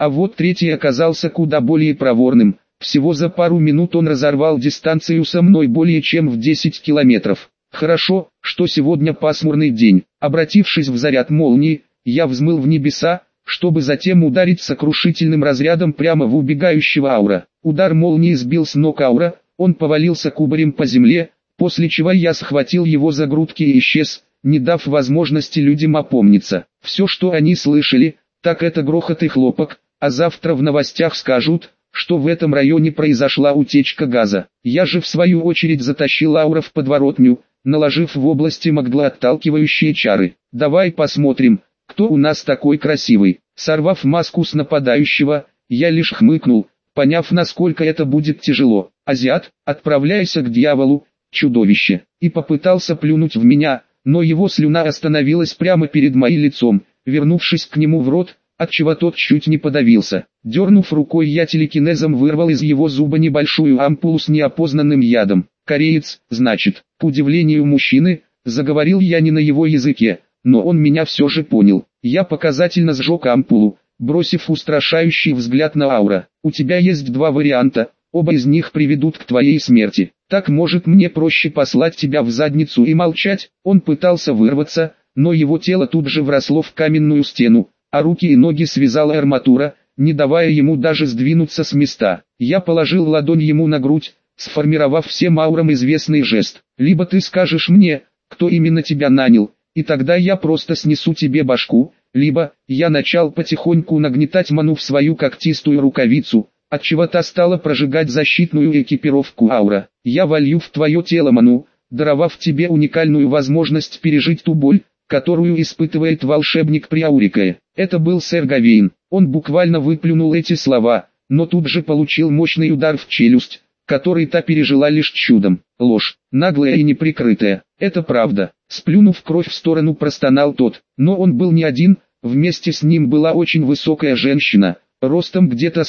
А вот третий оказался куда более проворным. Всего за пару минут он разорвал дистанцию со мной более чем в 10 километров. Хорошо, что сегодня пасмурный день. Обратившись в заряд молнии, я взмыл в небеса, чтобы затем ударить сокрушительным разрядом прямо в убегающего Аура. Удар молнии сбил с ног Аура, он повалился кубарем по земле, после чего я схватил его за грудки и исчез, не дав возможности людям опомниться. Все, что они слышали, так это грохот и хлопок, а завтра в новостях скажут, что в этом районе произошла утечка газа. Я же в свою очередь затащил Аура в подворотню, наложив в области маглоотталкивающие чары. «Давай посмотрим, кто у нас такой красивый». Сорвав маску с нападающего, я лишь хмыкнул, поняв, насколько это будет тяжело. «Азиат, отправляйся к дьяволу, чудовище!» И попытался плюнуть в меня, но его слюна остановилась прямо перед моим лицом, вернувшись к нему в рот, отчего тот чуть не подавился. Дернув рукой, я телекинезом вырвал из его зуба небольшую ампулу с неопознанным ядом. «Кореец, значит». К удивлению мужчины, заговорил я не на его языке, но он меня все же понял. Я показательно сжег ампулу, бросив устрашающий взгляд на Аура. «У тебя есть два варианта, оба из них приведут к твоей смерти. Так, может, мне проще послать тебя в задницу и молчать?» Он пытался вырваться, но его тело тут же вросло в каменную стену, а руки и ноги связала арматура, не давая ему даже сдвинуться с места. Я положил ладонь ему на грудь, сформировав всем аурам известный жест. «Либо ты скажешь мне, кто именно тебя нанял, и тогда я просто снесу тебе башку, либо...» Я начал потихоньку нагнетать ману в свою когтистую рукавицу, отчего та стала прожигать защитную экипировку Аура. «Я волью в твое тело ману, даровав тебе уникальную возможность пережить ту боль, которую испытывает волшебник при Аурикае». Это был сэр Гавейн. Он буквально выплюнул эти слова, но тут же получил мощный удар в челюсть, который та пережила лишь чудом. Ложь, наглая и неприкрытая. Это правда. Сплюнув кровь в сторону, простонал тот. Но он был не один, вместе с ним была очень высокая женщина, ростом где-то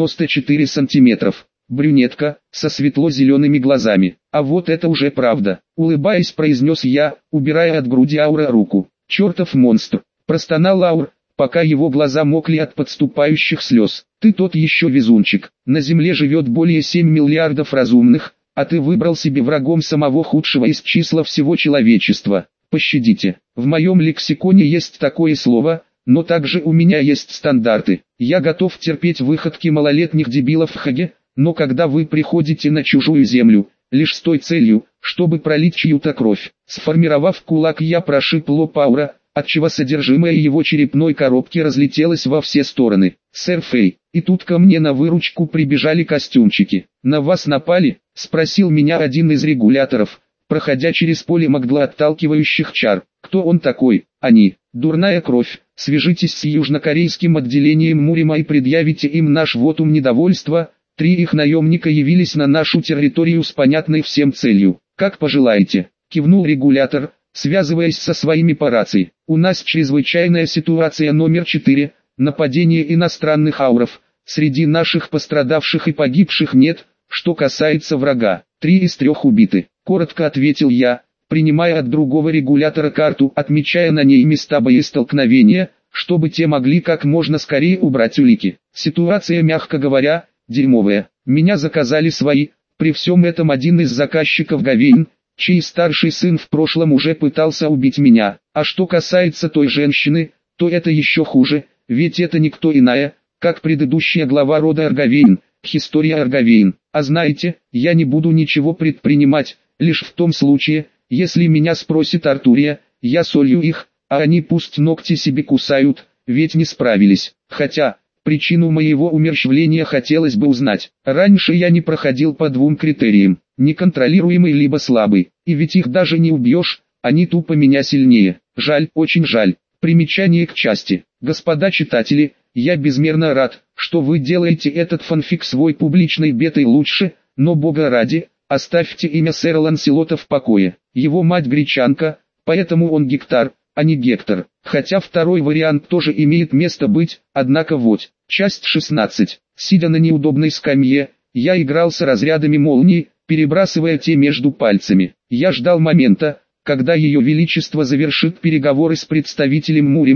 194 сантиметров. Брюнетка, со светло-зелеными глазами. «А вот это уже правда», — улыбаясь, произнес я, убирая от груди Аура руку. «Чертов монстр», — простонал Аур, пока его глаза мокли от подступающих слез. «Ты тот еще везунчик. На Земле живет более 7 миллиардов разумных, а ты выбрал себе врагом самого худшего из числа всего человечества. Пощадите. В моем лексиконе есть такое слово, но также у меня есть стандарты. Я готов терпеть выходки малолетних дебилов в Хаге, но когда вы приходите на чужую землю, лишь с той целью, чтобы пролить чью-то кровь». Сформировав кулак, я прошиб лоб Аура, отчего содержимое его черепной коробки разлетелось во все стороны. «Сэр Фэй, и тут ко мне на выручку прибежали костюмчики. На вас напали?» — спросил меня один из регуляторов, проходя через поле маглоотталкивающих чар. «Кто он такой?» «Они. Дурная кровь. Свяжитесь с южнокорейским отделением Мурима и предъявите им наш вотум недовольства». 3 их наемника явились на нашу территорию с понятной всем целью. «Как пожелаете», — кивнул регулятор, связываясь со своими по рации. «У нас чрезвычайная ситуация номер 4, нападение иностранных ауров. Среди наших пострадавших и погибших нет, что касается врага. 3 из 3 убиты», — коротко ответил я, принимая от другого регулятора карту, отмечая на ней места боестолкновения, чтобы те могли как можно скорее убрать улики. Ситуация, мягко говоря, дерьмовая. Меня заказали свои. При всем этом один из заказчиков Гавейн, чей старший сын в прошлом уже пытался убить меня. А что касается той женщины, то это еще хуже, ведь это никто иная, как предыдущая глава рода Аргавейн, Хистория Аргавейн. А знаете, я не буду ничего предпринимать, лишь в том случае, если меня спросит Артурия, я солью их, а они пусть ногти себе кусают, ведь не справились. Хотя, причину моего умерщвления хотелось бы узнать. Раньше я не проходил по 2 критериям: неконтролируемый либо слабый, и ведь их даже не убьешь, они тупо меня сильнее. Жаль, очень жаль. Примечание к части. Господа читатели, я безмерно рад, что вы делаете этот фанфик свой публичной бетой лучше, но бога ради, оставьте имя сэра Ланселота в покое. Его мать гречанка, поэтому он Гектар, а не Гектор. Хотя второй вариант тоже имеет место быть, однако вот. Часть 16. Сидя на неудобной скамье, я играл с разрядами молнии, перебрасывая те между пальцами. Я ждал момента, когда Ее Величество завершит переговоры с представителем Мурима,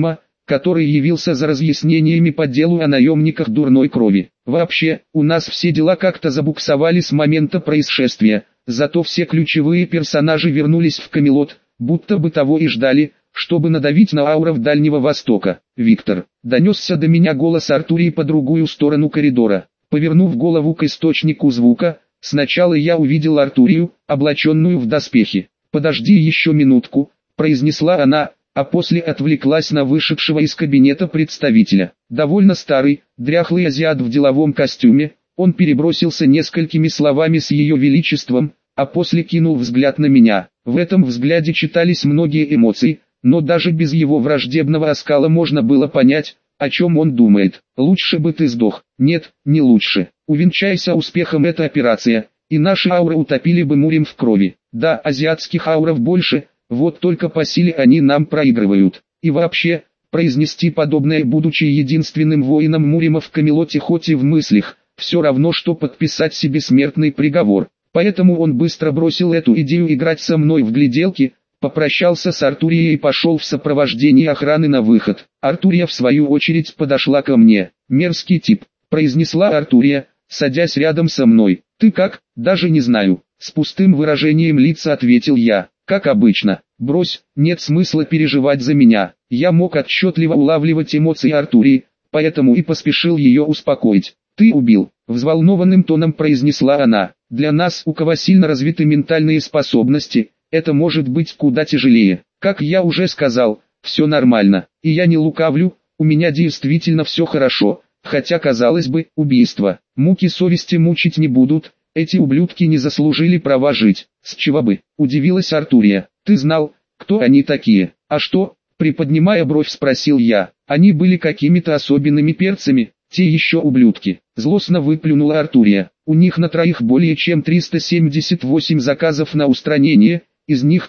который явился за разъяснениями по делу о наемниках дурной крови. Вообще, у нас все дела как-то забуксовали с момента происшествия, зато все ключевые персонажи вернулись в Камелот, будто бы того и ждали, чтобы надавить на ауров Дальнего Востока. Виктор, донесся до меня голос Артурии по другую сторону коридора. Повернув голову к источнику звука, сначала я увидел Артурию, облаченную в доспехи. «Подожди еще минутку», — произнесла она, а после отвлеклась на вышедшего из кабинета представителя. Довольно старый, дряхлый азиат в деловом костюме, он перебросился несколькими словами с ее величеством, а после кинул взгляд на меня. В этом взгляде читались многие эмоции, но даже без его враждебного оскала можно было понять, о чем он думает. «Лучше бы ты сдох». «Нет, не лучше. Увенчайся успехом эта операция, и наши ауры утопили бы Мурим в крови. Да, азиатских ауров больше, вот только по силе они нам проигрывают. И вообще, произнести подобное, будучи единственным воином Мурима в Камелоте хоть и в мыслях, все равно что подписать себе смертный приговор. Поэтому он быстро бросил эту идею играть со мной в гляделки, попрощался с Артурией и пошел в сопровождении охраны на выход. Артурия в свою очередь подошла ко мне. «Мерзкий тип», — произнесла Артурия, садясь рядом со мной. «Ты как?» «Даже не знаю», — с пустым выражением лица ответил я. «Как обычно. Брось, нет смысла переживать за меня». Я мог отчетливо улавливать эмоции Артурии, поэтому и поспешил ее успокоить. «Ты убил», — взволнованным тоном произнесла она. «Для нас, у кого сильно развиты ментальные способности, это может быть куда тяжелее. Как я уже сказал, все нормально, и я не лукавлю, у меня действительно все хорошо, хотя, казалось бы, убийство. Муки совести мучить не будут, эти ублюдки не заслужили права жить». «С чего бы?» — удивилась Артурия. «Ты знал, кто они такие?» «А что?» — приподнимая бровь спросил я. «Они были какими-то особенными перцами, те еще ублюдки», — злостно выплюнула Артурия. «У них на троих более чем 378 заказов на устранение, из них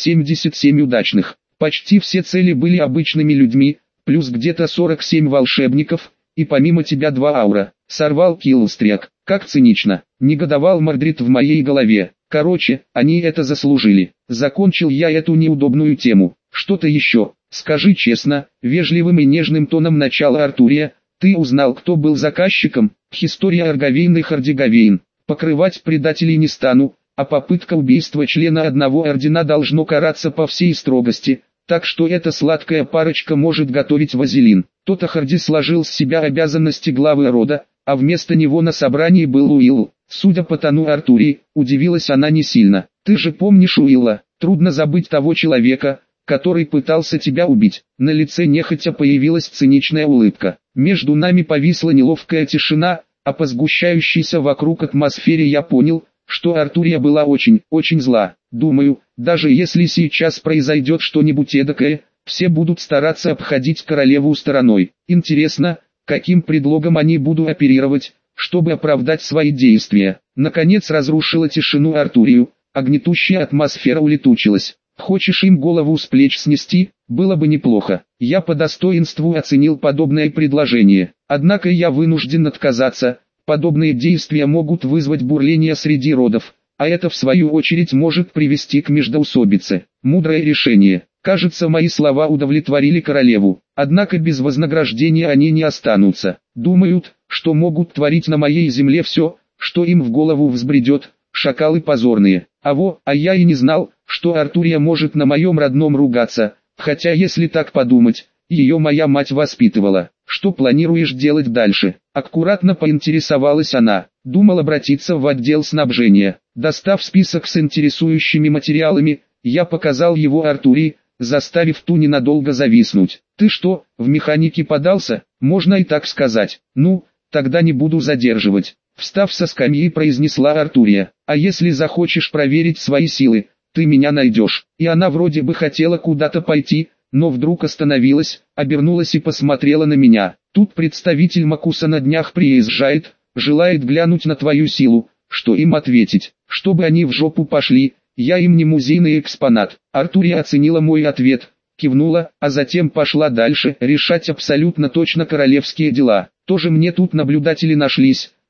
377 удачных. Почти все цели были обычными людьми, плюс где-то 47 волшебников, и помимо тебя 2 аура. Сорвал Киллстряк. Как цинично», — негодовал Мордрид в моей голове. «Короче, они это заслужили». Закончил я эту неудобную тему. «Что-то еще? Скажи честно», — вежливым и нежным тоном начала Артурия. «Ты узнал, кто был заказчиком?» «Хистория Аргавейн и Хардигавейн. Покрывать предателей не стану, а попытка убийства члена одного ордена должно караться по всей строгости, так что эта сладкая парочка может готовить вазелин». Тот Харди сложил с себя обязанности главы рода, а вместо него на собрании был Уилл. Судя по тону Артурии, удивилась она не сильно. «Ты же помнишь Уилла? Трудно забыть того человека, который пытался тебя убить». На лице нехотя появилась циничная улыбка. Между нами повисла неловкая тишина, а по сгущающейся вокруг атмосфере я понял, что Артурия была очень зла. Думаю, даже если сейчас произойдет что-нибудь эдакое, все будут стараться обходить королеву стороной. Интересно, каким предлогом они будут оперировать, чтобы оправдать свои действия. Наконец разрушила тишину Артурию, а гнетущая атмосфера улетучилась. «Хочешь им голову с плеч снести? Было бы неплохо». Я по достоинству оценил подобное предложение. Однако я вынужден отказаться. Подобные действия могут вызвать бурление среди родов, а это в свою очередь может привести к междоусобице. Мудрое решение. Кажется, мои слова удовлетворили королеву. Однако без вознаграждения они не останутся. Думают, что могут творить на моей земле все, что им в голову взбредет. Шакалы позорные. А я и не знал, что Артурия может на моем родном ругаться, хотя если так подумать, ее моя мать воспитывала. «Что планируешь делать дальше?» Аккуратно поинтересовалась она. Думал обратиться в отдел снабжения. Достав список с интересующими материалами, я показал его Артурии, заставив ту ненадолго зависнуть. «Ты что, в механике подался?» «Можно и так сказать». «Ну, тогда не буду задерживать». Встав со скамьи, произнесла Артурия. «А если захочешь проверить свои силы, ты меня найдешь». И она вроде бы хотела куда-то пойти, но вдруг остановилась, обернулась и посмотрела на меня. «Тут представитель Макуса на днях приезжает, желает глянуть на твою силу». Что им ответить? Чтобы они в жопу пошли, я им не музейный экспонат. Артурия оценила мой ответ, кивнула, а затем пошла дальше, решать абсолютно точно королевские дела. Тоже мне тут наблюдатели нашлись,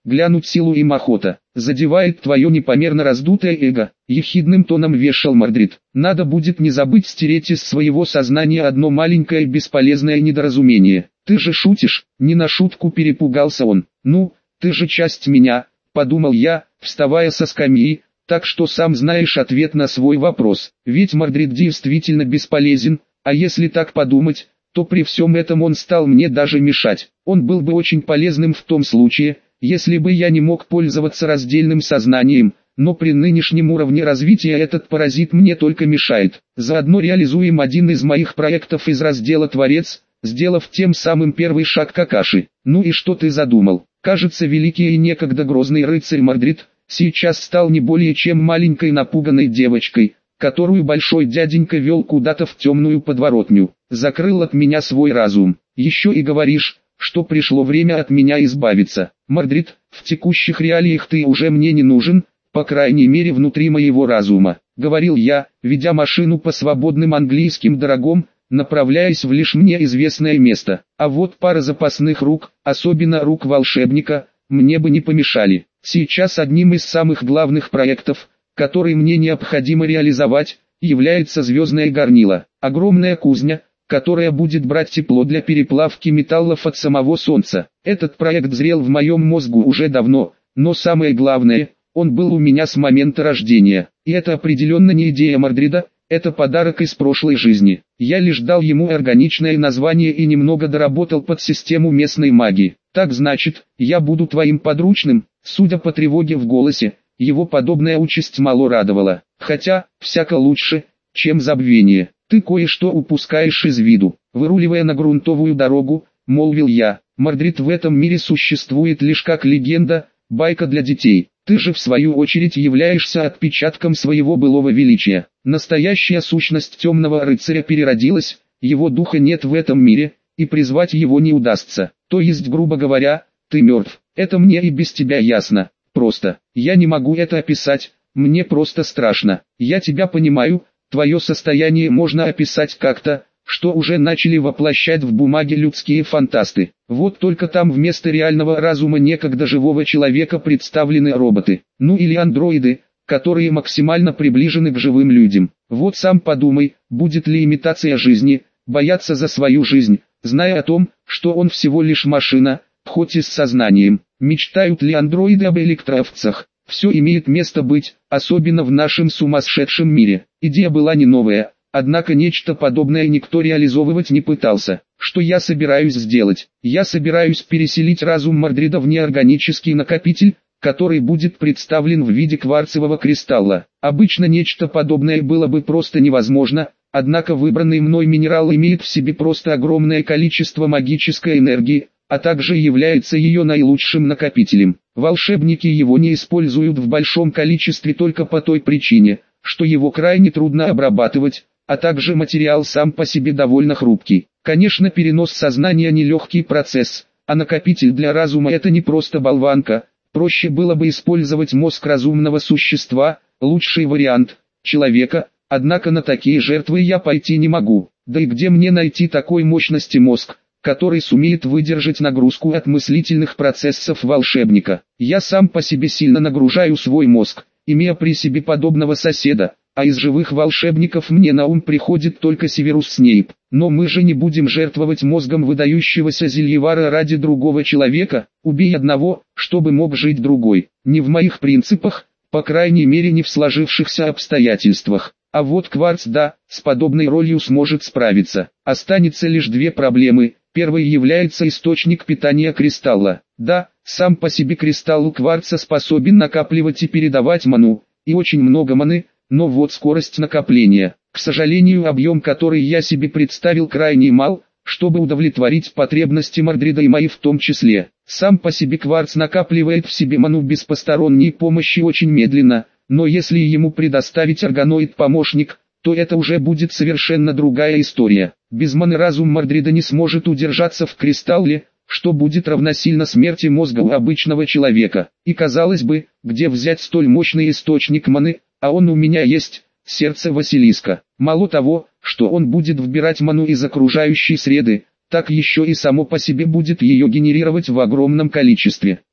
глянуть силу им охота. Задевает твое непомерно раздутое эго, ехидным тоном вешал Мардрид. Надо будет не забыть стереть из своего сознания одно маленькое бесполезное недоразумение. Ты же шутишь? Не на шутку перепугался он. Ну, ты же часть меня, подумал я, вставая со скамьи, так что сам знаешь ответ на свой вопрос. Ведь Мардрид действительно бесполезен, а если так подумать, то при всем этом он стал мне даже мешать. Он был бы очень полезным в том случае, если бы я не мог пользоваться раздельным сознанием, но при нынешнем уровне развития этот паразит мне только мешает. Заодно реализуем один из моих проектов из раздела «Творец», сделав тем самым первый шаг к Акаши. Ну и что ты задумал? Кажется, великий и некогда грозный рыцарь Мардрид сейчас стал не более чем маленькой напуганной девочкой, которую большой дяденька вел куда-то в темную подворотню. Закрыл от меня свой разум. Еще и говоришь, что пришло время от меня избавиться. Мардрид, в текущих реалиях ты уже мне не нужен, по крайней мере внутри моего разума, говорил я, ведя машину по свободным английским дорогам, направляясь в лишь мне известное место. А вот пара запасных рук, особенно рук волшебника, мне бы не помешали. Сейчас одним из самых главных проектов, который мне необходимо реализовать, является звездное горнило. Огромная кузня, которая будет брать тепло для переплавки металлов от самого Солнца. Этот проект зрел в моем мозгу уже давно, но самое главное, он был у меня с момента рождения. И это определенно не идея Мардрида, это подарок из прошлой жизни. Я лишь дал ему органичное название и немного доработал под систему местной магии. Так значит, я буду твоим подручным. Судя по тревоге в голосе, его подобная участь мало радовала. Хотя, всяко лучше, чем забвение. Ты кое-что упускаешь из виду. Выруливая на грунтовую дорогу, молвил я, Мардрид в этом мире существует лишь как легенда, байка для детей. Ты же в свою очередь являешься отпечатком своего былого величия. Настоящая сущность темного рыцаря переродилась, его духа нет в этом мире, и призвать его не удастся. То есть, грубо говоря, ты мертв. Это мне и без тебя ясно. Просто, я не могу это описать, мне просто страшно. Я тебя понимаю, твое состояние можно описать как-то, что уже начали воплощать в бумаге людские фантасты. Вот только там вместо реального разума некогда живого человека представлены роботы, ну или андроиды, которые максимально приближены к живым людям. Вот сам подумай, будет ли имитация жизни, бояться за свою жизнь, зная о том, что он всего лишь машина, хоть и с сознанием. Мечтают ли андроиды об электроовцах? Все имеет место быть, особенно в нашем сумасшедшем мире. Идея была не новая, однако нечто подобное никто реализовывать не пытался. Что я собираюсь сделать? Я собираюсь переселить разум Мардрида в неорганический накопитель, который будет представлен в виде кварцевого кристалла. Обычно нечто подобное было бы просто невозможно, однако выбранный мной минерал имеет в себе просто огромное количество магической энергии, а также является ее наилучшим накопителем. Волшебники его не используют в большом количестве только по той причине, что его крайне трудно обрабатывать, а также материал сам по себе довольно хрупкий. Конечно, перенос сознания нелегкий процесс, а накопитель для разума это не просто болванка, проще было бы использовать мозг разумного существа, лучший вариант, человека, однако на такие жертвы я пойти не могу. Да и где мне найти такой мощности мозг, который сумеет выдержать нагрузку от мыслительных процессов волшебника? Я сам по себе сильно нагружаю свой мозг, имея при себе подобного соседа, а из живых волшебников мне на ум приходит только Северус Снейп. Но мы же не будем жертвовать мозгом выдающегося зельевара ради другого человека, убей одного, чтобы мог жить другой. Не в моих принципах, по крайней мере не в сложившихся обстоятельствах. А вот кварц да, с подобной ролью сможет справиться. Останется лишь две проблемы. Первой является источник питания кристалла. Да, сам по себе кристалл кварца способен накапливать и передавать ману, и очень много маны, но вот скорость накопления. К сожалению, объем, который я себе представил, крайне мал, чтобы удовлетворить потребности Мардрида и мои в том числе. Сам по себе кварц накапливает в себе ману без посторонней помощи очень медленно, но если ему предоставить органоид-помощник, то это уже будет совершенно другая история. Без маны разум Мардрида не сможет удержаться в кристалле, что будет равносильно смерти мозга у обычного человека. И казалось бы, где взять столь мощный источник маны, а он у меня есть, сердце Василиска. Мало того, что он будет вбирать ману из окружающей среды, так еще и само по себе будет ее генерировать в огромном количестве.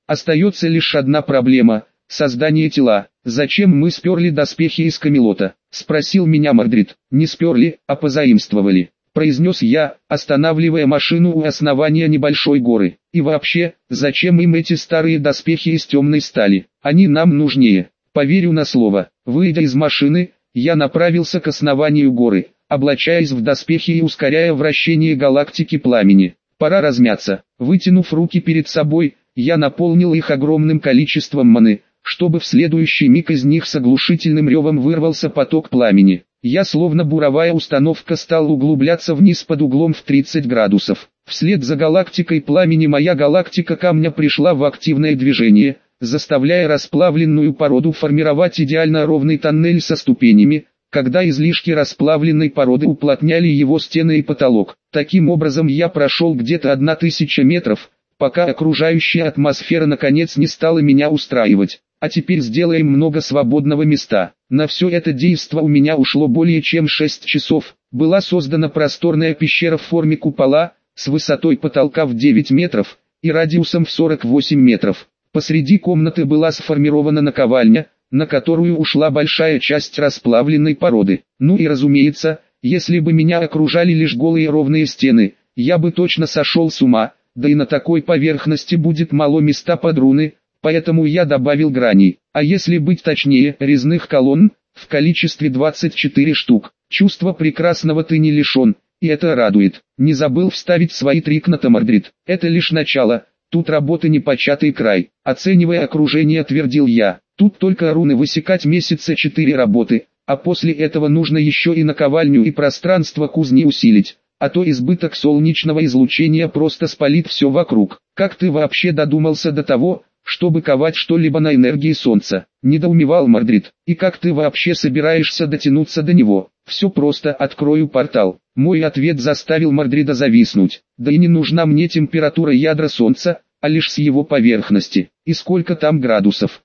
Остается лишь одна проблема – создание тела. «Зачем мы сперли доспехи из Камелота?» – спросил меня Мордрид. «Не сперли, а позаимствовали», – произнес я, останавливая машину у основания небольшой горы. «И вообще, зачем им эти старые доспехи из темной стали? Они нам нужнее». Поверю на слово. Выйдя из машины, я направился к основанию горы, облачаясь в доспехи и ускоряя вращение галактики пламени. Пора размяться. Вытянув руки перед собой, я наполнил их огромным количеством маны, чтобы в следующий миг из них с оглушительным ревом вырвался поток пламени. Я словно буровая установка стал углубляться вниз под углом в 30 градусов. Вслед за галактикой пламени моя галактика камня пришла в активное движение, заставляя расплавленную породу формировать идеально ровный тоннель со ступенями, когда излишки расплавленной породы уплотняли его стены и потолок. Таким образом я прошел где-то 1000 метров, пока окружающая атмосфера наконец не стала меня устраивать. А теперь сделаем много свободного места. На все это действо у меня ушло более чем 6 часов. Была создана просторная пещера в форме купола, с высотой потолка в 9 метров и радиусом в 48 метров. Посреди комнаты была сформирована наковальня, на которую ушла большая часть расплавленной породы. Ну и разумеется, если бы меня окружали лишь голые ровные стены, я бы точно сошел с ума, да и на такой поверхности будет мало места под руны, поэтому я добавил граней, а если быть точнее, резных колонн, в количестве 24 штук. Чувства прекрасного ты не лишен, и это радует. Не забыл вставить свои 3 кната, Мордрид. Это лишь начало. Тут работы непочатый край. Оценивая окружение, твердил я. Тут только руны высекать месяца 4 работы, а после этого нужно еще и наковальню и пространство кузни усилить, а то избыток солнечного излучения просто спалит все вокруг. Как ты вообще додумался до того, чтобы ковать что-либо на энергии солнца? Недоумевал Мордрид. И как ты вообще собираешься дотянуться до него? Все просто, открою портал. Мой ответ заставил Мордрида зависнуть. Да и не нужна мне температура ядра солнца, а лишь с его поверхности. И сколько там градусов?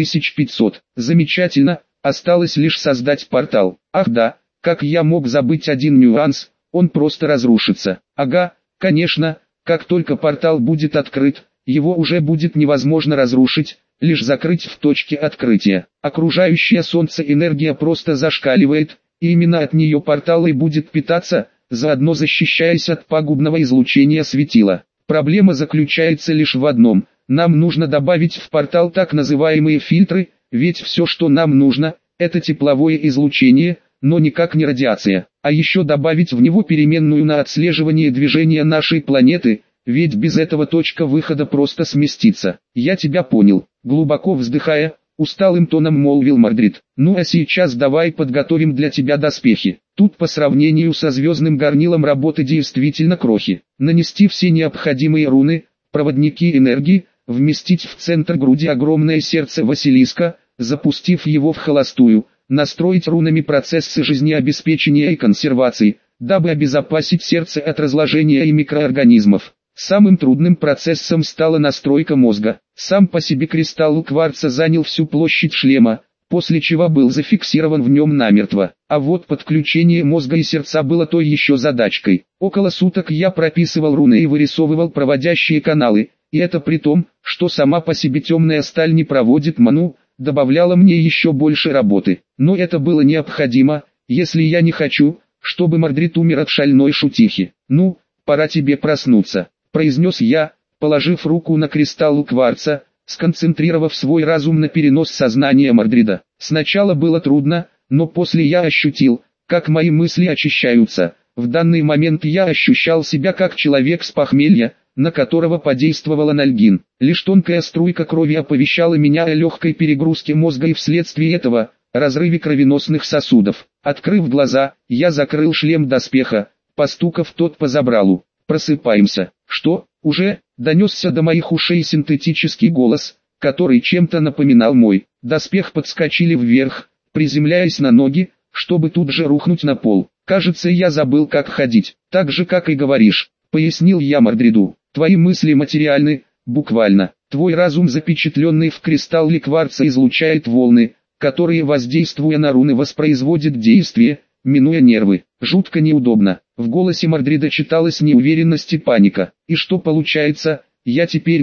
5500. Замечательно, осталось лишь создать портал. Ах да, как я мог забыть один нюанс, он просто разрушится. Ага, конечно, как только портал будет открыт, его уже будет невозможно разрушить, лишь закрыть в точке открытия. Окружающая солнце энергия просто зашкаливает, и именно от нее портал и будет питаться, заодно защищаясь от пагубного излучения светила. Проблема заключается лишь в одном: нам нужно добавить в портал так называемые фильтры, ведь все, что нам нужно, это тепловое излучение, но никак не радиация. А еще добавить в него переменную на отслеживание движения нашей планеты, ведь без этого точка выхода просто сместится. Я тебя понял. Глубоко вздыхая, усталым тоном молвил Мордрид. Ну а сейчас давай подготовим для тебя доспехи. Тут по сравнению со звездным горнилом работы действительно крохи. Нанести все необходимые руны, проводники энергии, вместить в центр груди огромное сердце Василиска, запустив его в холостую, настроить рунами процессы жизнеобеспечения и консервации, дабы обезопасить сердце от разложения и микроорганизмов. Самым трудным процессом стала настройка мозга. Сам по себе кристалл кварца занял всю площадь шлема, после чего был зафиксирован в нем намертво. А вот подключение мозга и сердца было той еще задачкой. Около суток я прописывал руны и вырисовывал проводящие каналы, и это при том, что сама по себе темная сталь не проводит ману, добавляла мне еще больше работы. Но это было необходимо, если я не хочу, чтобы Мордрид умер от шальной шутихи. «Ну, пора тебе проснуться», — произнес я, положив руку на кристалл кварца, сконцентрировав свой разум на перенос сознания Мордрида. Сначала было трудно, но после я ощутил, как мои мысли очищаются. В данный момент я ощущал себя как человек с похмелья, на которого подействовал анальгин. Лишь тонкая струйка крови оповещала меня о легкой перегрузке мозга и вследствие этого разрыве кровеносных сосудов. Открыв глаза, я закрыл шлем доспеха, постукав тот по забралу. «Просыпаемся». «Что, уже?» — донесся до моих ушей синтетический голос, который чем-то напоминал мой. Доспех подскочили вверх, приземляясь на ноги, чтобы тут же рухнуть на пол. «Кажется, я забыл, как ходить, так же, как и говоришь», — пояснил я Мордриду. «Твои мысли материальны, буквально. Твой разум, запечатленный в кристалле кварца, излучает волны, которые, воздействуя на руны, воспроизводят действие, минуя нервы. Жутко неудобно». В голосе Мордрида читалась неуверенность и паника. «И что получается, я теперь голем?»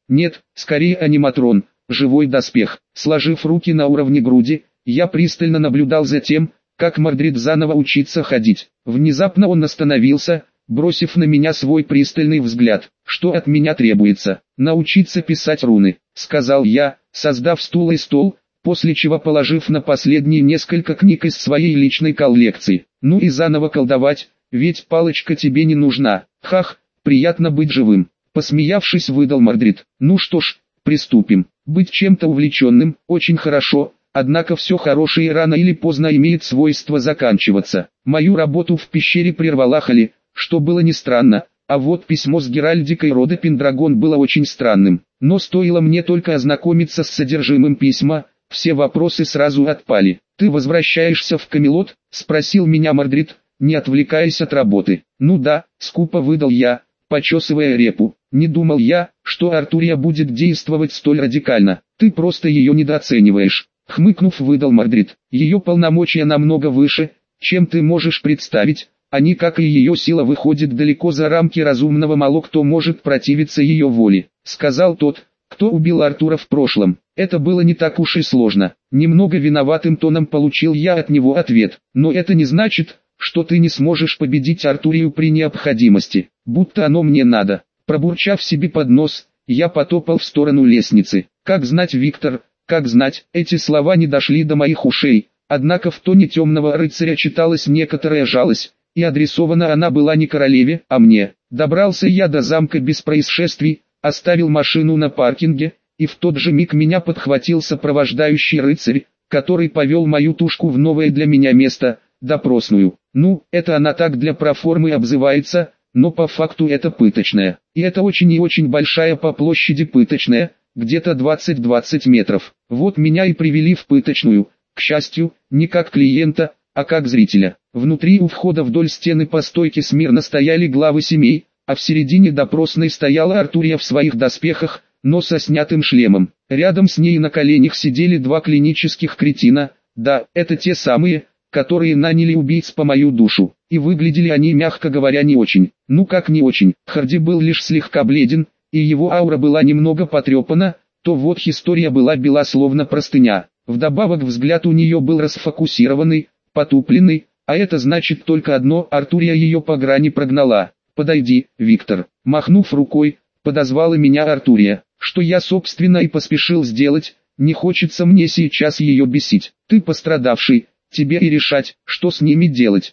Нет, скорее аниматрон, живой доспех. Сложив руки на уровне груди, я пристально наблюдал за тем, как Мордрид заново учится ходить. Внезапно он остановился, бросив на меня свой пристальный взгляд. «Что от меня требуется?» «Научиться писать руны», — сказал я, создав стул и стол, после чего положив на последние несколько книг из своей личной коллекции. «Ну и заново колдовать, ведь палочка тебе не нужна. Хах, приятно быть живым», — посмеявшись, выдал Мордрид. «Ну что ж, приступим. Быть чем-то увлеченным — очень хорошо, однако все хорошее рано или поздно имеет свойство заканчиваться. Мою работу в пещере прервала Хали, что было не странно, а вот письмо с Геральдикой рода Пендрагон было очень странным. Но стоило мне только ознакомиться с содержимым письма, все вопросы сразу отпали. «Ты возвращаешься в Камелот?» — спросил меня Мордрид, не отвлекаясь от работы. «Ну да», — скупо выдал я, почесывая репу. «Не думал я, что Артурия будет действовать столь радикально. Ты просто ее недооцениваешь», — хмыкнув, выдал Мордрид. «Ее полномочия намного выше, чем ты можешь представить. Они, как и ее сила, выходят далеко за рамки разумного, мало кто может противиться ее воле», — сказал тот, кто убил Артура в прошлом. Это было не так уж и сложно. Немного виноватым тоном получил я от него ответ. «Но это не значит, что ты не сможешь победить Артурию при необходимости, будто оно мне надо». Пробурчав себе под нос, я потопал в сторону лестницы. «Как знать, Виктор, как знать», эти слова не дошли до моих ушей, однако в тоне темного рыцаря читалась некоторая жалость, и адресована она была не королеве, а мне. Добрался я до замка без происшествий, оставил машину на паркинге, и в тот же миг меня подхватил сопровождающий рыцарь, который повел мою тушку в новое для меня место, допросную. Ну, это она так для проформы обзывается, но по факту это пыточная. И это очень и очень большая по площади пыточная, где-то 20-20 метров. Вот меня и привели в пыточную, к счастью, не как клиента, а как зрителя. Внутри у входа вдоль стены по стойке смирно стояли главы семей, а в середине допросной стояла Артурия в своих доспехах, но со снятым шлемом. Рядом с ней на коленях сидели два клинических кретина, да, это те самые, которые наняли убийц по мою душу. И выглядели они, мягко говоря, не очень. Ну как не очень, Харди был лишь слегка бледен, и его аура была немного потрепана, то вот история была бела словно простыня. Вдобавок взгляд у нее был расфокусированный, потупленный, а это значит только одно: Артурия ее по грани прогнала. «Подойди, Виктор», махнув рукой, подозвала меня Артурия, что я собственно и поспешил сделать. Не хочется мне сейчас ее бесить. «Ты пострадавший, тебе и решать, что с ними делать.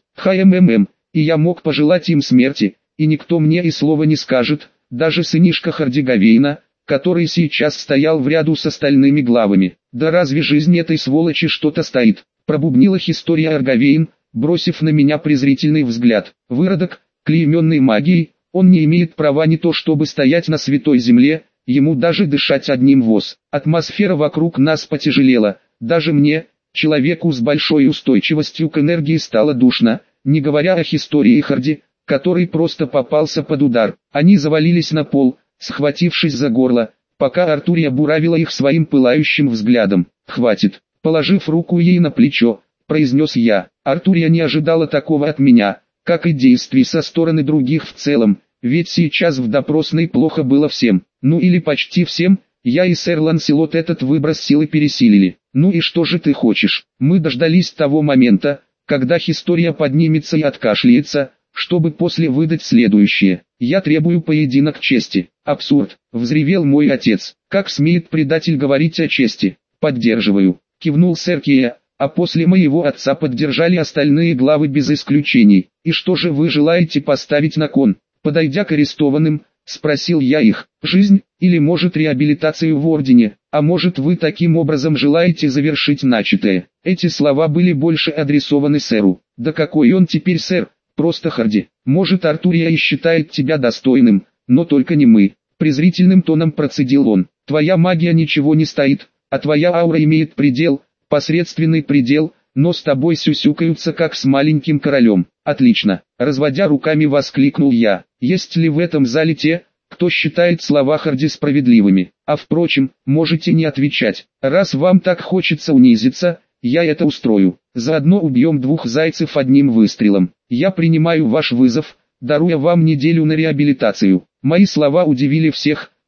И я мог пожелать им смерти, и никто мне и слова не скажет, даже сынишка Харди Гавейна, который сейчас стоял в ряду с остальными главами. Да разве жизнь этой сволочи что-то стоит?» Пробубнила История Аргавейн, бросив на меня презрительный взгляд. «Выродок, клейменный магией, он не имеет права не то чтобы стоять на святой земле, ему даже дышать одним воз». Атмосфера вокруг нас потяжелела, даже мне, человеку с большой устойчивостью к энергии, стало душно, не говоря о Истории Харди, который просто попался под удар. Они завалились на пол, схватившись за горло, пока Артурия буравила их своим пылающим взглядом. «Хватит», положив руку ей на плечо, произнес я. Артурия не ожидала такого от меня, как и действий со стороны других в целом, ведь сейчас в допросной плохо было всем, ну или почти всем. Я и сэр Ланселот этот выброс силы пересилили. «Ну и что же ты хочешь?» Мы дождались того момента, когда История поднимется и откашляется, чтобы после выдать следующее. «Я требую поединок чести». «Абсурд», — взревел мой отец. «Как смеет предатель говорить о чести?» «Поддерживаю», — кивнул сэр Кея, а после моего отца поддержали остальные главы без исключений. «И что же вы желаете поставить на кон?» Подойдя к арестованным, спросил я их: «Жизнь, или может реабилитацию в Ордене, а может вы таким образом желаете завершить начатое?» Эти слова были больше адресованы сэру. «Да какой он теперь сэр, просто Харди. Может, Артурия и считает тебя достойным, но только не мы», презрительным тоном процедил он. «Твоя магия ничего не стоит, а твоя аура имеет предел, посредственный предел, но с тобой сюсюкаются как с маленьким королем». «Отлично», разводя руками, воскликнул я. «Есть ли в этом зале те, кто считает слова Харди справедливыми? А впрочем, можете не отвечать. Раз вам так хочется унизиться, я это устрою. Заодно убьем двух зайцев одним выстрелом. Я принимаю ваш вызов, даруя вам неделю на реабилитацию». Мои слова удивили всех,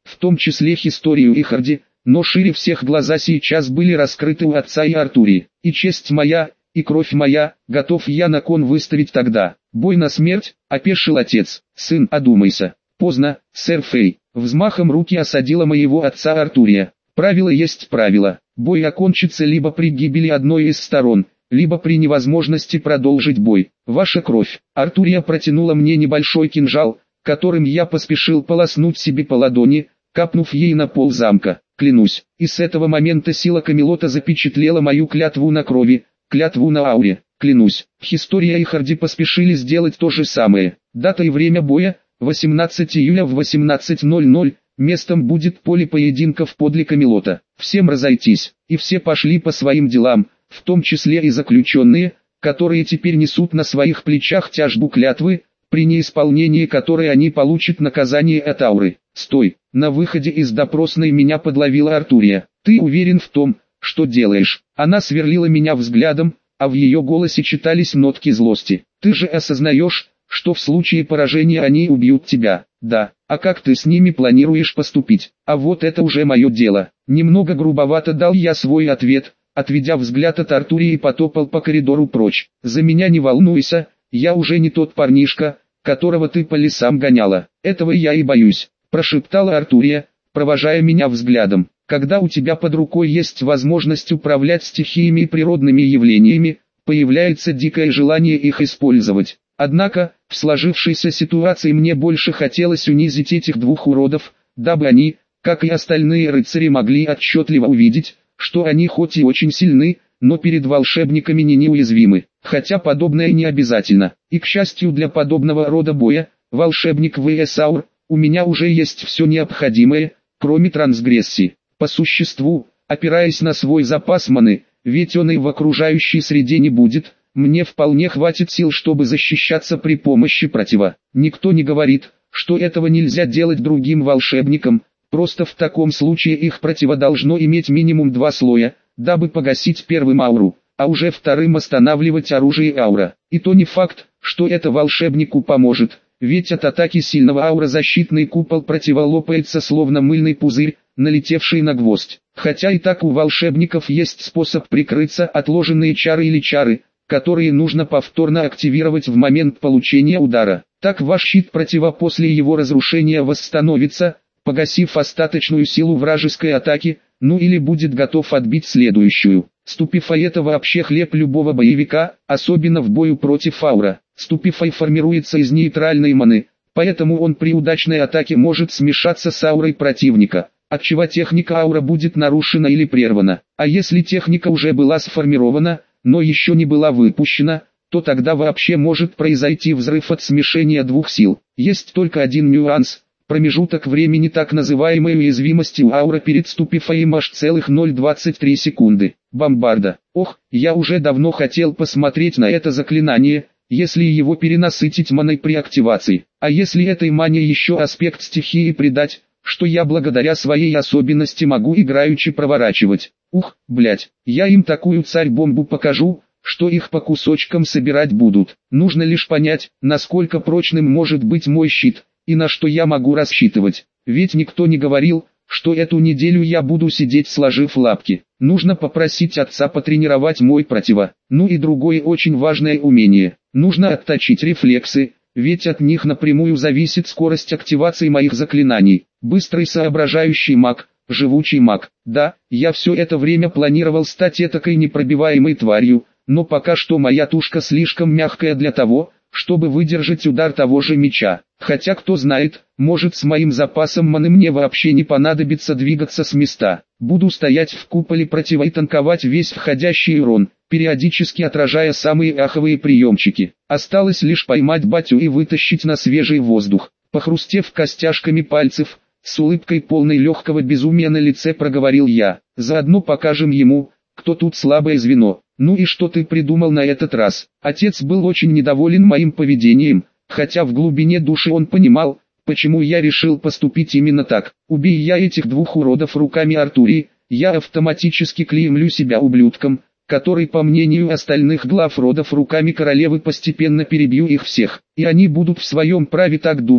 в том числе историю Ихарди, но шире всех глаза сейчас были раскрыты у отца и Артурии. И честь моя, и кровь моя, готов я на кон выставить тогда. Бой на смерть, опешил отец. Сын, одумайся. Поздно, сэр Фэй. Взмахом руки осадила моего отца Артурия. Правило есть правило. Бой окончится либо при гибели одной из сторон, либо при невозможности продолжить бой. Ваша кровь. Артурия протянула мне небольшой кинжал, которым я поспешил полоснуть себе по ладони, капнув ей на пол замка. Клянусь, и с этого момента сила Камелота запечатлела мою клятву на крови, клятву на ауре. Клянусь, Хистория и Харди поспешили сделать то же самое. Дата и время боя – 18 июля в 18:00, местом будет поле поединков подле Камелота. Всем разойтись, и все пошли по своим делам, в том числе и заключенные, которые теперь несут на своих плечах тяжбу клятвы, при неисполнении которой они получат наказание от ауры. «Стой!» На выходе из допросной меня подловила Артурия. «Ты уверен в том, что делаешь?» Она сверлила меня взглядом, а в ее голосе читались нотки злости. «Ты же осознаешь, что в случае поражения они убьют тебя?» «Да, а как ты с ними планируешь поступить?» «А вот это уже мое дело». Немного грубовато дал я свой ответ, отведя взгляд от Артурии и потопал по коридору прочь. «За меня не волнуйся, я уже не тот парнишка, которого ты по лесам гоняла. Этого я и боюсь», прошептала Артурия, провожая меня взглядом. «Когда у тебя под рукой есть возможность управлять стихиями и природными явлениями, появляется дикое желание их использовать. Однако, в сложившейся ситуации мне больше хотелось унизить этих двух уродов, дабы они, как и остальные рыцари, могли отчетливо увидеть, что они хоть и очень сильны, но перед волшебниками не неуязвимы. Хотя подобное не обязательно. И к счастью для подобного рода боя, волшебник vs Аур, у меня уже есть все необходимое, кроме трансгрессии. По существу, опираясь на свой запас маны, ведь он и в окружающей среде не будет, мне вполне хватит сил, чтобы защищаться при помощи протива. Никто не говорит, что этого нельзя делать другим волшебникам, просто в таком случае их противо должно иметь минимум 2 слоя, дабы погасить первым ауру, а уже вторым останавливать оружие аура. И то не факт, что это волшебнику поможет, ведь от атаки сильного аура защитный купол протива лопается словно мыльный пузырь, налетевший на гвоздь. Хотя и так у волшебников есть способ прикрыться отложенные чары или чары, которые нужно повторно активировать в момент получения удара. Так ваш щит протива после его разрушения восстановится, погасив остаточную силу вражеской атаки, ну или будет готов отбить следующую. Ступифай — это вообще хлеб любого боевика, особенно в бою против аура. Ступифай формируется из нейтральной маны, поэтому он при удачной атаке может смешаться с аурой противника, отчего техника аура будет нарушена или прервана. А если техника уже была сформирована, но еще не была выпущена, то тогда вообще может произойти взрыв от смешения двух сил. Есть только один нюанс. Промежуток времени так называемой уязвимости у аура перед ступифаем аж целых 0,23 секунды. Бомбарда. Ох, я уже давно хотел посмотреть на это заклинание, если его перенасытить маной при активации. А если этой мане еще аспект стихии придать, что я благодаря своей особенности могу играючи проворачивать. Ух, блять, я им такую царь-бомбу покажу, что их по кусочкам собирать будут. Нужно лишь понять, насколько прочным может быть мой щит, и на что я могу рассчитывать. Ведь никто не говорил, что эту неделю я буду сидеть сложив лапки. Нужно попросить отца потренировать мой противо. Ну и другое очень важное умение. Нужно отточить рефлексы, ведь от них напрямую зависит скорость активации моих заклинаний. Быстрый соображающий маг, живучий маг. Да, я все это время планировал стать этакой непробиваемой тварью, но пока что моя тушка слишком мягкая для того, чтобы выдержать удар того же меча. Хотя кто знает, может с моим запасом маны мне вообще не понадобится двигаться с места. Буду стоять в куполе протива и танковать весь входящий урон, периодически отражая самые аховые приемчики. Осталось лишь поймать батю и вытащить на свежий воздух. Похрустев костяшками пальцев, с улыбкой полной легкого безумия на лице проговорил я. Заодно покажем ему, кто тут слабое звено. Ну и что ты придумал на этот раз? Отец был очень недоволен моим поведением, хотя в глубине души он понимал, почему я решил поступить именно так. Убей я этих двух уродов руками Артурии, я автоматически клеймлю себя ублюдком, который, по мнению остальных глав родов, руками королевы постепенно перебью их всех. И они будут в своем праве так думать,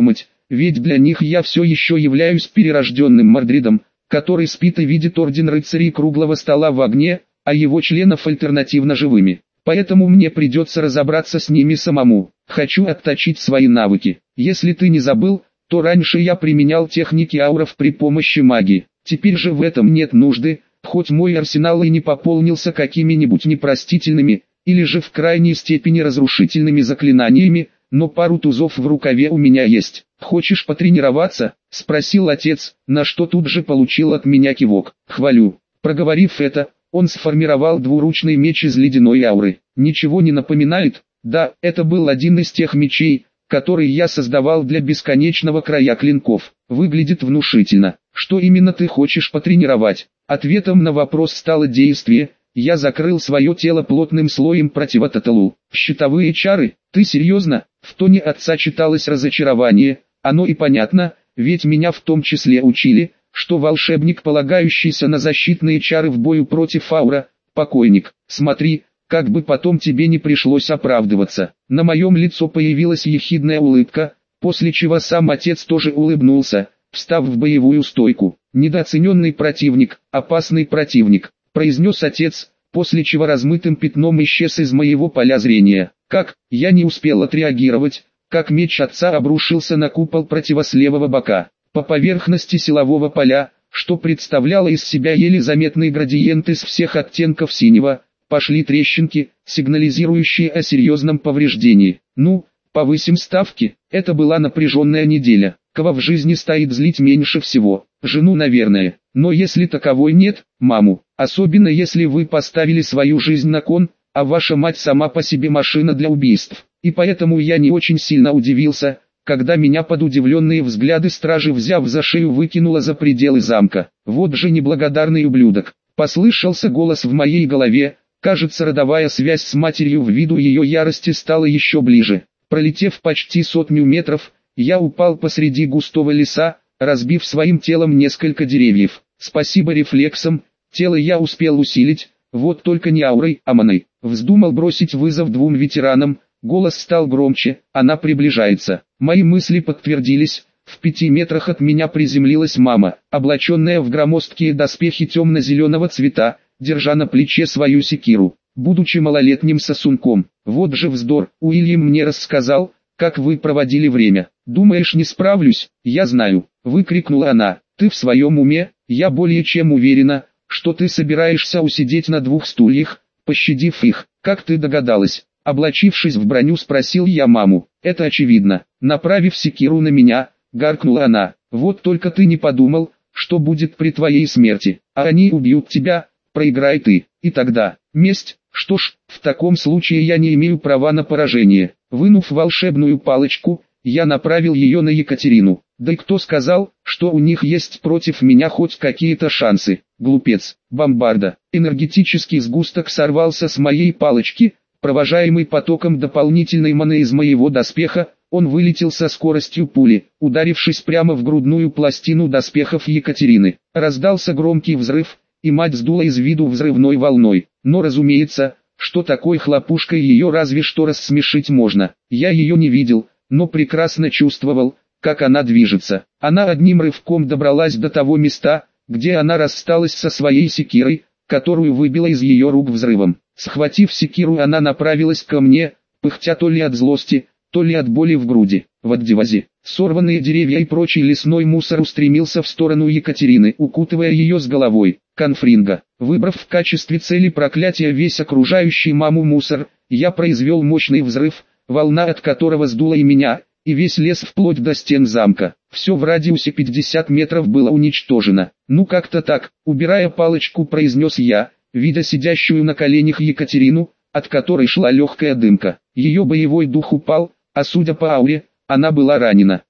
ведь для них я все еще являюсь перерожденным Мордридом, который спит и видит орден рыцарей круглого стола в огне, а его членов альтернативно живыми. Поэтому мне придется разобраться с ними самому. Хочу отточить свои навыки. Если ты не забыл, то раньше я применял техники ауров при помощи магии. Теперь же в этом нет нужды, хоть мой арсенал и не пополнился какими-нибудь непростительными, или же в крайней степени разрушительными заклинаниями, но пару тузов в рукаве у меня есть. «Хочешь потренироваться?» – спросил отец, на что тут же получил от меня кивок. «Хвалю». Проговорив это, он сформировал двуручный меч из ледяной ауры. Ничего не напоминает? Да, это был один из тех мечей, который я создавал для бесконечного края клинков. Выглядит внушительно. Что именно ты хочешь потренировать? Ответом на вопрос стало действие. Я закрыл свое тело плотным слоем противототалу. Щитовые чары? Ты серьезно? В тоне отца читалось разочарование. Оно и понятно, ведь меня в том числе учили, что волшебник, полагающийся на защитные чары в бою против аура, покойник. Смотри, как бы потом тебе не пришлось оправдываться. На моем лице появилась ехидная улыбка, после чего сам отец тоже улыбнулся, встав в боевую стойку. «Недооцененный противник, опасный противник», — произнес отец, после чего размытым пятном исчез из моего поля зрения. Как, я не успел отреагировать, как меч отца обрушился на купол протива с левого бока. По поверхности силового поля, что представляло из себя еле заметный градиент из всех оттенков синего, пошли трещинки, сигнализирующие о серьезном повреждении. Ну, повысим ставки. Это была напряженная неделя. Кого в жизни стоит злить меньше всего? Жену, наверное. Но если таковой нет, маму. Особенно если вы поставили свою жизнь на кон, а ваша мать сама по себе машина для убийств. И поэтому я не очень сильно удивился, когда меня под удивленные взгляды стражи, взяв за шею, выкинуло за пределы замка. Вот же неблагодарный ублюдок. Послышался голос в моей голове. Кажется, родовая связь с матерью ввиду ее ярости стала еще ближе. Пролетев почти 100 метров, я упал посреди густого леса, разбив своим телом несколько деревьев. Спасибо рефлексам, тело я успел усилить, вот только не аурой, а маной. Вздумал бросить вызов двум ветеранам, голос стал громче, она приближается. Мои мысли подтвердились, в 5 метрах от меня приземлилась мама, облаченная в громоздкие доспехи темно-зеленого цвета, держа на плече свою секиру. Будучи малолетним сосунком, вот же вздор, Уильям мне рассказал, как вы проводили время. Думаешь, не справлюсь? Я знаю, выкрикнула она. Ты в своем уме? Я более чем уверена, что ты собираешься усидеть на 2 стульях, пощадив их. Как ты догадалась? Облачившись в броню, спросил я маму. Это очевидно. Направив секиру на меня, гаркнула она. Вот только ты не подумал, что будет при твоей смерти. А они убьют тебя, проиграй ты. И тогда, месть. Что ж, в таком случае я не имею права на поражение. Вынув волшебную палочку, я направил ее на Екатерину. Да и кто сказал, что у них есть против меня хоть какие-то шансы? Глупец, бомбарда. Энергетический сгусток сорвался с моей палочки, провожаемый потоком дополнительной маны из моего доспеха. Он вылетел со скоростью пули, ударившись прямо в грудную пластину доспехов Екатерины. Раздался громкий взрыв, и мать сдула из виду взрывной волной. Но разумеется, что такой хлопушкой ее разве что рассмешить можно. Я ее не видел, но прекрасно чувствовал, как она движется. Она одним рывком добралась до того места, где она рассталась со своей секирой, которую выбила из ее рук взрывом. Схватив секиру, она направилась ко мне, пыхтя то ли от злости, то ли от боли в груди. В отдевазе, сорванные деревья и прочий лесной мусор устремился в сторону Екатерины, укутывая ее с головой. Конфринга. Выбрав в качестве цели проклятия весь окружающий маму мусор, я произвел мощный взрыв, волна от которого сдула и меня, и весь лес вплоть до стен замка. Все в радиусе 50 метров было уничтожено. Ну как-то так, убирая палочку, произнес я, видя сидящую на коленях Екатерину, от которой шла легкая дымка. Ее боевой дух упал, а судя по ауре, она была ранена.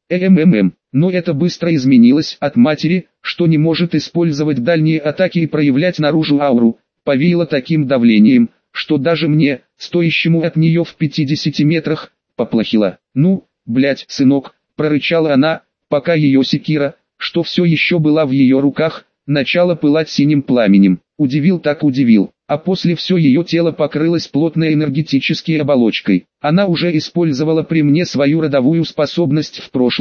Но это быстро изменилось. От матери, что не может использовать дальние атаки и проявлять наружу ауру, повеяло таким давлением, что даже мне, стоящему от нее в 50 метрах, поплохело. «Ну, блять, сынок», прорычала она, пока ее секира, что все еще была в ее руках, начала пылать синим пламенем. Удивил так удивил, а после все ее тело покрылось плотной энергетической оболочкой. Она уже использовала при мне свою родовую способность в прошлом,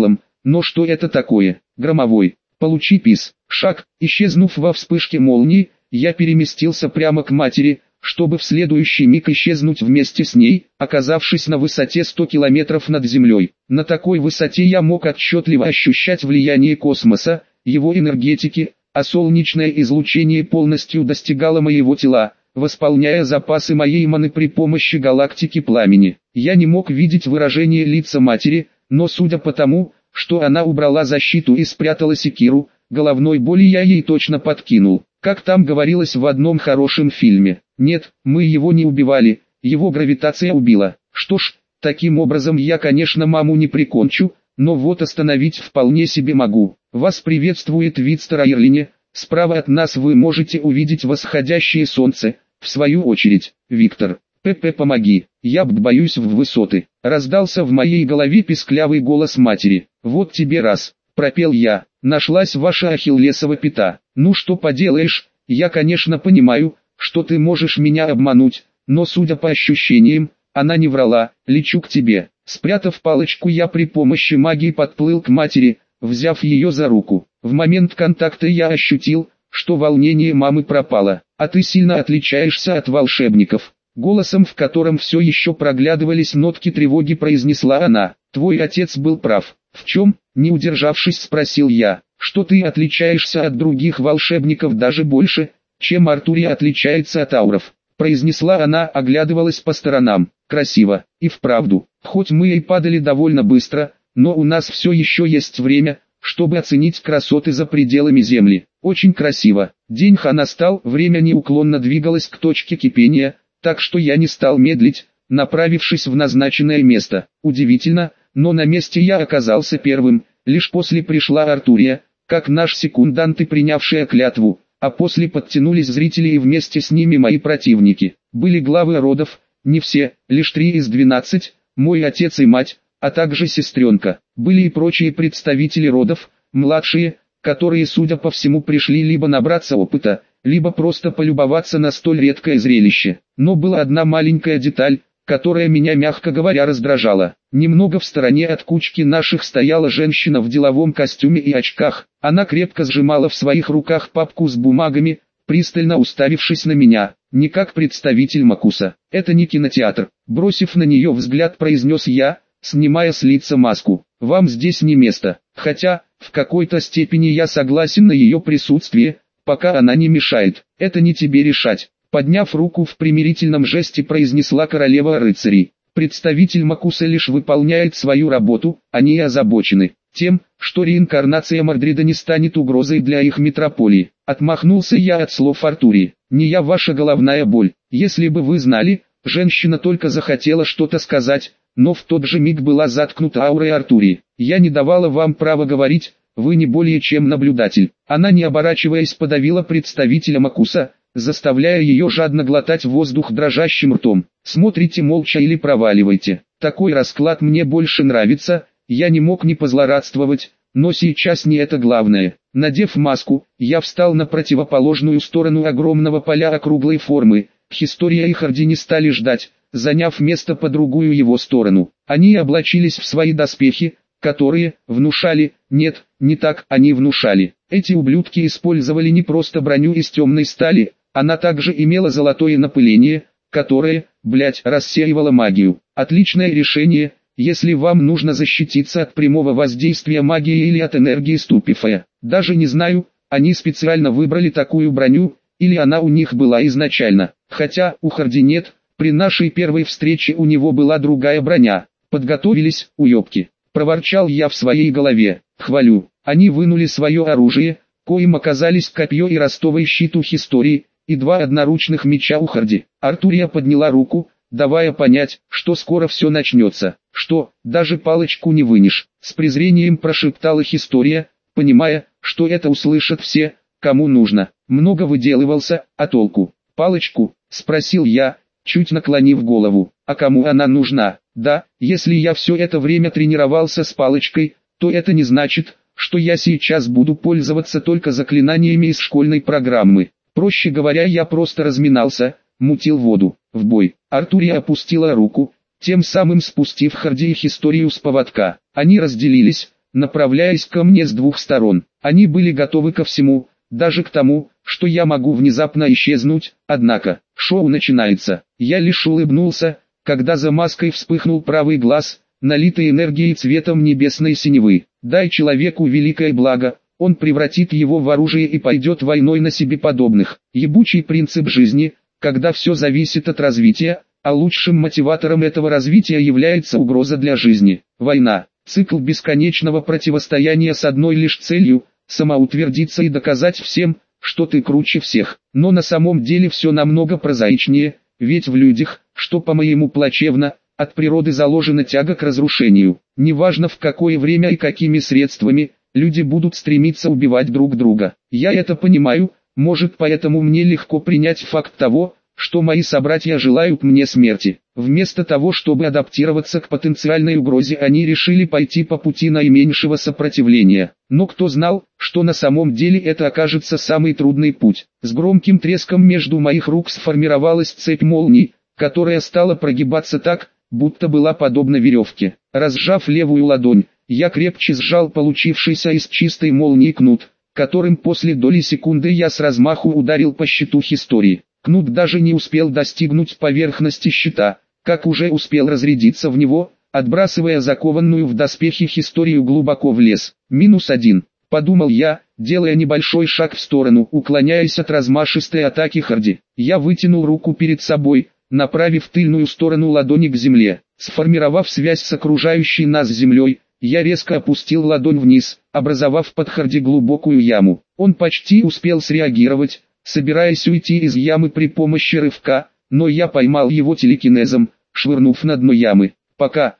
Но что это такое? Громовой. Получи пис. Шаг. Исчезнув во вспышке молнии, я переместился прямо к матери, чтобы в следующий миг исчезнуть вместе с ней, оказавшись на высоте 100 километров над землей. На такой высоте я мог отчетливо ощущать влияние космоса, его энергетики, а солнечное излучение полностью достигало моего тела, восполняя запасы моей маны при помощи галактики пламени. Я не мог видеть выражение лица матери, но судя по тому, что она убрала защиту и спрятала секиру, головной боли я ей точно подкинул. Как там говорилось в одном хорошем фильме: «Нет, мы его не убивали, его гравитация убила». Что ж, таким образом я, конечно, маму не прикончу, но вот остановить вполне себе могу. Вас приветствует Виктор Айрлине. Справа от нас вы можете увидеть восходящее солнце. В свою очередь, Виктор, ПП, помоги, я боюсь в высоты. Раздался в моей голове писклявый голос матери. Вот тебе раз, пропел я, нашлась ваша ахиллесова пята. Ну что поделаешь, я, конечно, понимаю, что ты можешь меня обмануть, но судя по ощущениям, она не врала. Лечу к тебе. Спрятав палочку, я при помощи магии подплыл к матери, взяв ее за руку. В момент контакта я ощутил, что волнение мамы пропало. А ты сильно отличаешься от волшебников. Голосом, в котором все еще проглядывались нотки тревоги, произнесла она. Твой отец был прав. В чем? Не удержавшись, спросил я. Что ты отличаешься от других волшебников даже больше, чем Артурия отличается от ауров. Произнесла она, оглядывалась по сторонам. Красиво. И вправду, хоть мы и падали довольно быстро, но у нас все еще есть время, чтобы оценить красоты за пределами Земли. Очень красиво. День настал, время неуклонно двигалось к точке кипения, так что я не стал медлить, направившись в назначенное место. Удивительно, но на месте я оказался первым, лишь после пришла Артурия, как наш секундант и принявшая клятву, а после подтянулись зрители и вместе с ними мои противники. Были главы родов, не все, лишь 3 из 12, мой отец и мать, а также сестренка. Были и прочие представители родов, младшие, которые, судя по всему, пришли либо набраться опыта, либо просто полюбоваться на столь редкое зрелище. Но была одна маленькая деталь, которая меня, мягко говоря, раздражала. Немного в стороне от кучки наших стояла женщина в деловом костюме и очках. Она крепко сжимала в своих руках папку с бумагами, пристально уставившись на меня, не как представитель Макуса. Это не кинотеатр. Бросив на нее взгляд, произнес я, снимая с лица маску. Вам здесь не место. Хотя, в какой-то степени я согласен на ее присутствие, пока она не мешает. Это не тебе решать. Подняв руку в примирительном жесте, произнесла королева рыцарей. Представитель Макуса лишь выполняет свою работу, они озабочены тем, что реинкарнация Мордрида не станет угрозой для их метрополии. Отмахнулся я от слов Артурии. Не я ваша головная боль. Если бы вы знали, женщина только захотела что-то сказать, но в тот же миг была заткнута аурой Артурии. Я не давала вам права говорить, вы не более чем наблюдатель. Она, не оборачиваясь, подавила представителя Макуса, заставляя ее жадно глотать воздух дрожащим ртом. Смотрите молча или проваливайте. Такой расклад мне больше нравится. Я не мог не позлорадствовать, но сейчас не это главное. Надев маску, я встал на противоположную сторону огромного поля округлой формы. Хистория и Харди не стали ждать, заняв место по другую его сторону. Они облачились в свои доспехи, которые внушали, нет, не так, они внушали. Эти ублюдки использовали не просто броню из темной стали, она также имела золотое напыление, которое, рассеивало магию. Отличное решение, если вам нужно защититься от прямого воздействия магии или от энергии Ступифая. Даже не знаю, они специально выбрали такую броню, или она у них была изначально. Хотя, у Харди нет, при нашей первой встрече у него была другая броня. Подготовились, уёбки. Проворчал я в своей голове. Хвалю. Они вынули свое оружие, коим оказались копье и ростовый щит у Хистории, и 2 одноручных меча у Харди. Артурия подняла руку, давая понять, что скоро все начнется. Что, даже палочку не вынешь? С презрением прошептала Хистория, понимая, что это услышат все, кому нужно. Много выделывался, а толку? Палочку? Спросил я, чуть наклонив голову. А кому она нужна? Да, если я все это время тренировался с палочкой, то это не значит, что я сейчас буду пользоваться только заклинаниями из школьной программы. Проще говоря, я просто разминался, мутил воду. В бой. Артурия опустила руку, тем самым спустив Харди и Хисторию с поводка. Они разделились, направляясь ко мне с двух сторон. Они были готовы ко всему, даже к тому, что я могу внезапно исчезнуть, однако, шоу начинается. Я лишь улыбнулся, когда за маской вспыхнул правый глаз, налитый энергией цветом небесной синевы. Дай человеку великое благо, он превратит его в оружие и пойдет войной на себе подобных. Ебучий принцип жизни, когда все зависит от развития, а лучшим мотиватором этого развития является угроза для жизни. Война – цикл бесконечного противостояния с одной лишь целью – самоутвердиться и доказать всем, что ты круче всех. Но на самом деле все намного прозаичнее, ведь в людях, что по-моему плачевно, от природы заложена тяга к разрушению. Неважно в какое время и какими средствами, люди будут стремиться убивать друг друга. Я это понимаю, может поэтому мне легко принять факт того, что мои собратья желают мне смерти. Вместо того, чтобы адаптироваться к потенциальной угрозе, они решили пойти по пути наименьшего сопротивления. Но кто знал, что на самом деле это окажется самый трудный путь. С громким треском между моих рук сформировалась цепь молний, которая стала прогибаться так, будто была подобна веревке. Разжав левую ладонь, я крепче сжал получившийся из чистой молнии кнут, которым после доли секунды я с размаху ударил по щиту Хистории. Кнут даже не успел достигнуть поверхности щита, как уже успел разрядиться в него, отбрасывая закованную в доспехи Хисторию глубоко в лес. -1, подумал я, делая небольшой шаг в сторону, уклоняясь от размашистой атаки Харди. Я вытянул руку перед собой, направив тыльную сторону ладони к земле. Сформировав связь с окружающей нас землей, я резко опустил ладонь вниз, образовав под Харди глубокую яму. Он почти успел среагировать, собираясь уйти из ямы при помощи рывка, но я поймал его телекинезом, швырнув на дно ямы. Пока.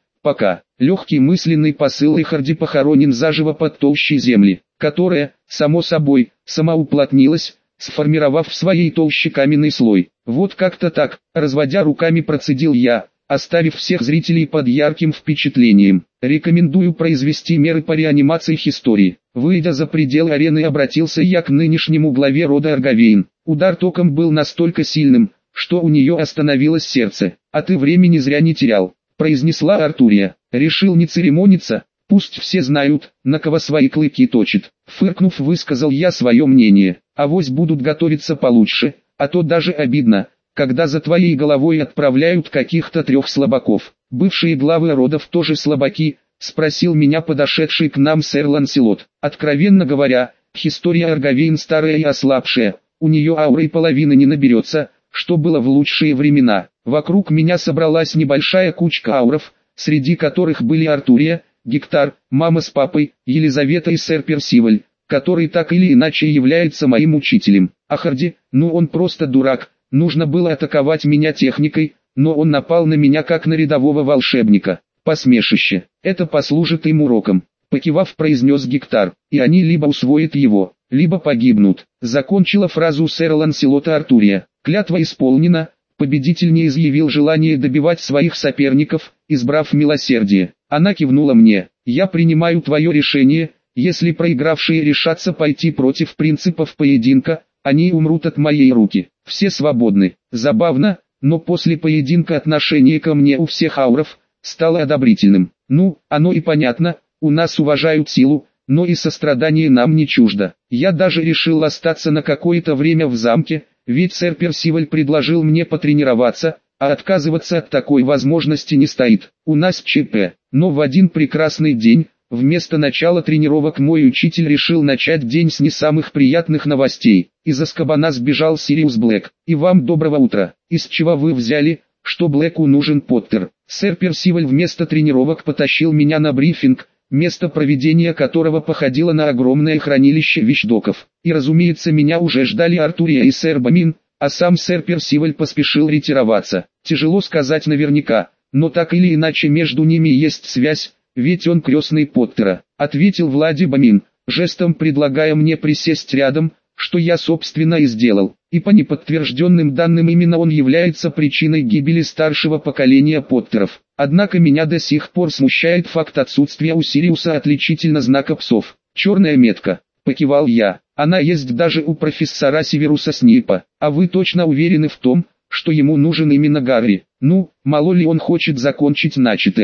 Легкий мысленный посыл, и Харди похоронен заживо под толщей земли, которая, само собой, самоуплотнилась, сформировав в своей толще каменный слой. Вот как-то так, разводя руками, процедил я, оставив всех зрителей под ярким впечатлением. Рекомендую произвести меры по реанимации Хистории. Выйдя за пределы арены, обратился я к нынешнему главе рода Аргавейн. Удар током был настолько сильным, что у нее остановилось сердце. «А ты времени зря не терял», — произнесла Артурия. «Решил не церемониться, пусть все знают, на кого свои клыки точит». Фыркнув, высказал я свое мнение. «Авось будут готовиться получше, а то даже обидно, когда за твоей головой отправляют каких-то 3 слабаков». «Бывшие главы родов тоже слабаки?» — спросил меня подошедший к нам сэр Ланселот. «Откровенно говоря, Хистория Аргавейн старая и ослабшая, у нее ауры и половины не наберется, что было в лучшие времена». Вокруг меня собралась небольшая кучка ауров, среди которых были Артурия, Гектар, мама с папой, Елизавета и сэр Персиваль, который так или иначе является моим учителем. А Харди, ну он просто дурак, нужно было атаковать меня техникой, но он напал на меня как на рядового волшебника. Посмешище. Это послужит им уроком. Покивав, произнес Гектар, и они либо усвоят его, либо погибнут. Закончила фразу сэра Ланселота Артурия. Клятва исполнена. Победитель не изъявил желание добивать своих соперников, избрав милосердие. Она кивнула мне. Я принимаю твое решение. Если проигравшие решатся пойти против принципов поединка, они умрут от моей руки. Все свободны. Забавно, но после поединка отношение ко мне у всех ауров стало одобрительным. Ну, оно и понятно, у нас уважают силу, но и сострадание нам не чуждо. Я даже решил остаться на какое-то время в замке, ведь сэр Персиваль предложил мне потренироваться, а отказываться от такой возможности не стоит. У нас ЧП. Но в один прекрасный день, вместо начала тренировок, мой учитель решил начать день с не самых приятных новостей. Из Азкабана сбежал Сириус Блэк. И вам доброго утра. Из чего вы взяли, что Блэку нужен Поттер? Сэр Персиваль вместо тренировок потащил меня на брифинг, место проведения которого походило на огромное хранилище вещдоков. И разумеется, меня уже ждали Артурия и сэр Бамин, а сам сэр Персиваль поспешил ретироваться. Тяжело сказать наверняка, но так или иначе между ними есть связь, ведь он крестный Поттера, ответил Влади Бамин, жестом предлагая мне присесть рядом, что я собственно и сделал. И по неподтвержденным данным именно он является причиной гибели старшего поколения Поттеров. Однако меня до сих пор смущает факт отсутствия у Сириуса отличительного знака псов. Черная метка, покивал я. Она есть даже у профессора Северуса Снейпа. А вы точно уверены в том, что ему нужен именно Гарри? Ну, мало ли он хочет закончить начатое.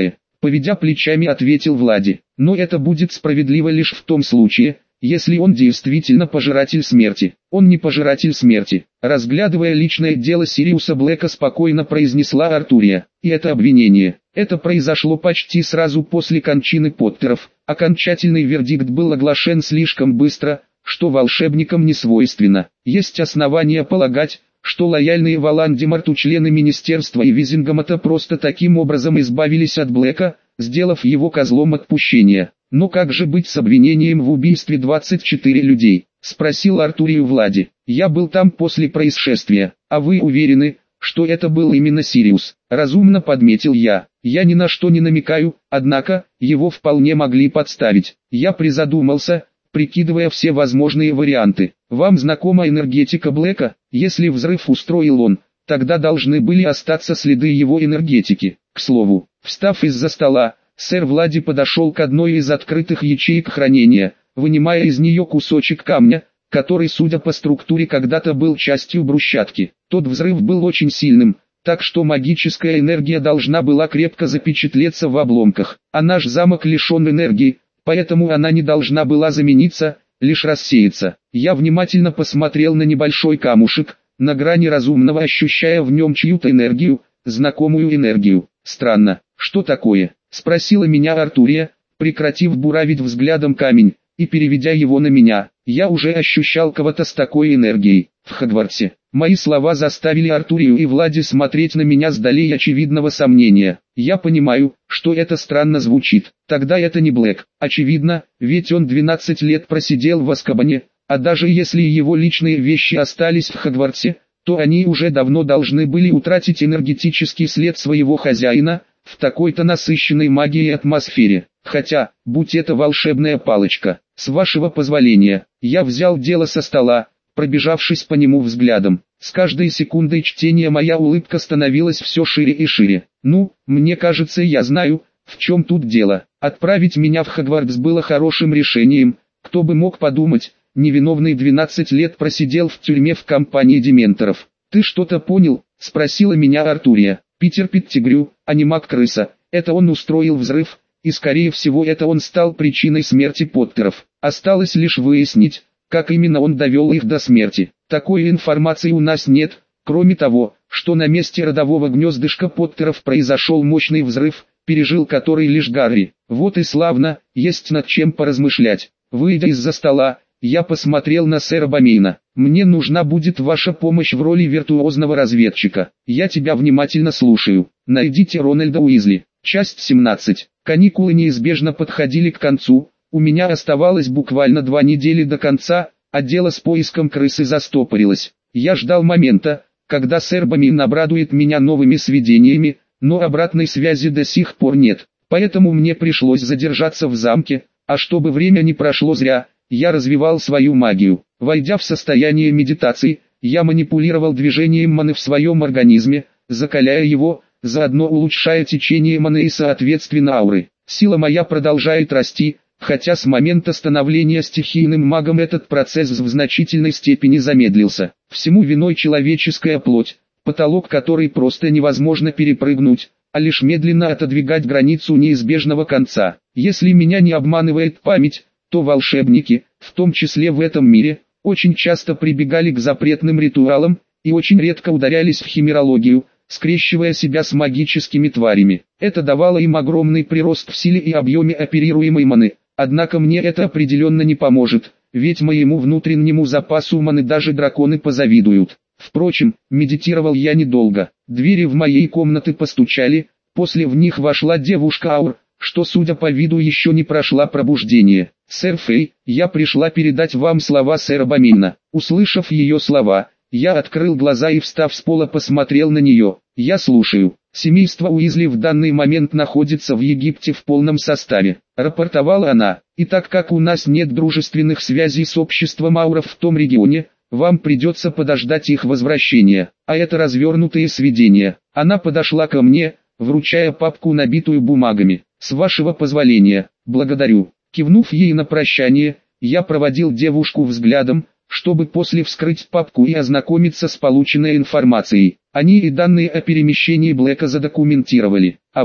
Поведя плечами, ответил Влади. Но это будет справедливо лишь в том случае, если он действительно пожиратель смерти. Он не пожиратель смерти. Разглядывая личное дело Сириуса Блэка, спокойно произнесла Артурия. И это обвинение. Это произошло почти сразу после кончины Поттеров. Окончательный вердикт был оглашен слишком быстро, что волшебникам не свойственно. Есть основания полагать, что лояльные Волан-де-Морту члены Министерства и Визингамата просто таким образом избавились от Блэка, сделав его козлом отпущения. «Но как же быть с обвинением в убийстве 24 людей?» – спросил Артурию Влади. «Я был там после происшествия, а вы уверены, что это был именно Сириус?» – разумно подметил я. «Я ни на что не намекаю, однако, его вполне могли подставить». Я призадумался, прикидывая все возможные варианты. «Вам знакома энергетика Блэка? Если взрыв устроил он, тогда должны были остаться следы его энергетики. К слову, встав из-за стола, сэр Влади подошел к одной из открытых ячеек хранения, вынимая из нее кусочек камня, который, судя по структуре, когда-то был частью брусчатки. Тот взрыв был очень сильным, так что магическая энергия должна была крепко запечатлеться в обломках. А наш замок лишен энергии, поэтому она не должна была замениться, лишь рассеяться. Я внимательно посмотрел на небольшой камушек, на грани разумного, ощущая в нем чью-то энергию, знакомую энергию. «Странно, что такое?» — спросила меня Артурия, прекратив буравить взглядом камень, и переведя его на меня. Я уже ощущал кого-то с такой энергией. В Хогвартсе. Мои слова заставили Артурию и Влади смотреть на меня с долей очевидного сомнения. Я понимаю, что это странно звучит. Тогда это не Блэк. Очевидно, ведь он 12 лет просидел в Азкабане, а даже если его личные вещи остались в Хогвартсе, то они уже давно должны были утратить энергетический след своего хозяина, в такой-то насыщенной магией атмосфере. Хотя, будь это волшебная палочка, с вашего позволения, я взял дело со стола, пробежавшись по нему взглядом. С каждой секундой чтения моя улыбка становилась все шире и шире. Ну, мне кажется, я знаю, в чем тут дело. Отправить меня в Хогвартс было хорошим решением. Кто бы мог подумать, невиновный 12 лет просидел в тюрьме в компании дементоров. «Ты что-то понял?» – спросила меня Артурия. «Питер Петтигрю, а не маг-крыса. Это он устроил взрыв, и скорее всего это он стал причиной смерти Поттеров. Осталось лишь выяснить, как именно он довел их до смерти. Такой информации у нас нет, кроме того, что на месте родового гнездышка Поттеров произошел мощный взрыв, пережил который лишь Гарри. Вот и славно, есть над чем поразмышлять». Выйдя из-за стола, я посмотрел на сэра Бомейна. «Мне нужна будет ваша помощь в роли виртуозного разведчика. Я тебя внимательно слушаю. Найдите Рональда Уизли». Часть 17. Каникулы неизбежно подходили к концу. У меня оставалось буквально 2 недели до конца, а дело с поиском крысы застопорилось. Я ждал момента, когда сэр Бомейн обрадует меня новыми сведениями, но обратной связи до сих пор нет. Поэтому мне пришлось задержаться в замке, а чтобы время не прошло зря, я развивал свою магию. Войдя в состояние медитации, я манипулировал движением маны в своем организме, закаляя его, заодно улучшая течение маны и соответственно ауры. Сила моя продолжает расти, хотя с момента становления стихийным магом этот процесс в значительной степени замедлился. Всему виной человеческая плоть, потолок которой просто невозможно перепрыгнуть, а лишь медленно отодвигать границу неизбежного конца. Если меня не обманывает память, то волшебники, в том числе в этом мире, очень часто прибегали к запретным ритуалам, и очень редко ударялись в химерологию, скрещивая себя с магическими тварями. Это давало им огромный прирост в силе и объеме оперируемой маны. Однако мне это определенно не поможет, ведь моему внутреннему запасу маны даже драконы позавидуют. Впрочем, медитировал я недолго. Двери в моей комнаты постучали, после в них вошла девушка Аур, что, судя по виду, еще не прошла пробуждение. «Сэр Фэй, я пришла передать вам слова сэра Бомейна». Услышав ее слова, я открыл глаза и, встав с пола, посмотрел на нее. «Я слушаю». «Семейство Уизли в данный момент находится в Египте в полном составе», — рапортовала она. «И так как у нас нет дружественных связей с обществом ауров в том регионе, вам придется подождать их возвращения. А это развернутые сведения». Она подошла ко мне, вручая папку, набитую бумагами. «С вашего позволения». «Благодарю». Кивнув ей на прощание, я проводил девушку взглядом, чтобы после вскрыть папку и ознакомиться с полученной информацией. Они и данные о перемещении Блэка задокументировали. А во, как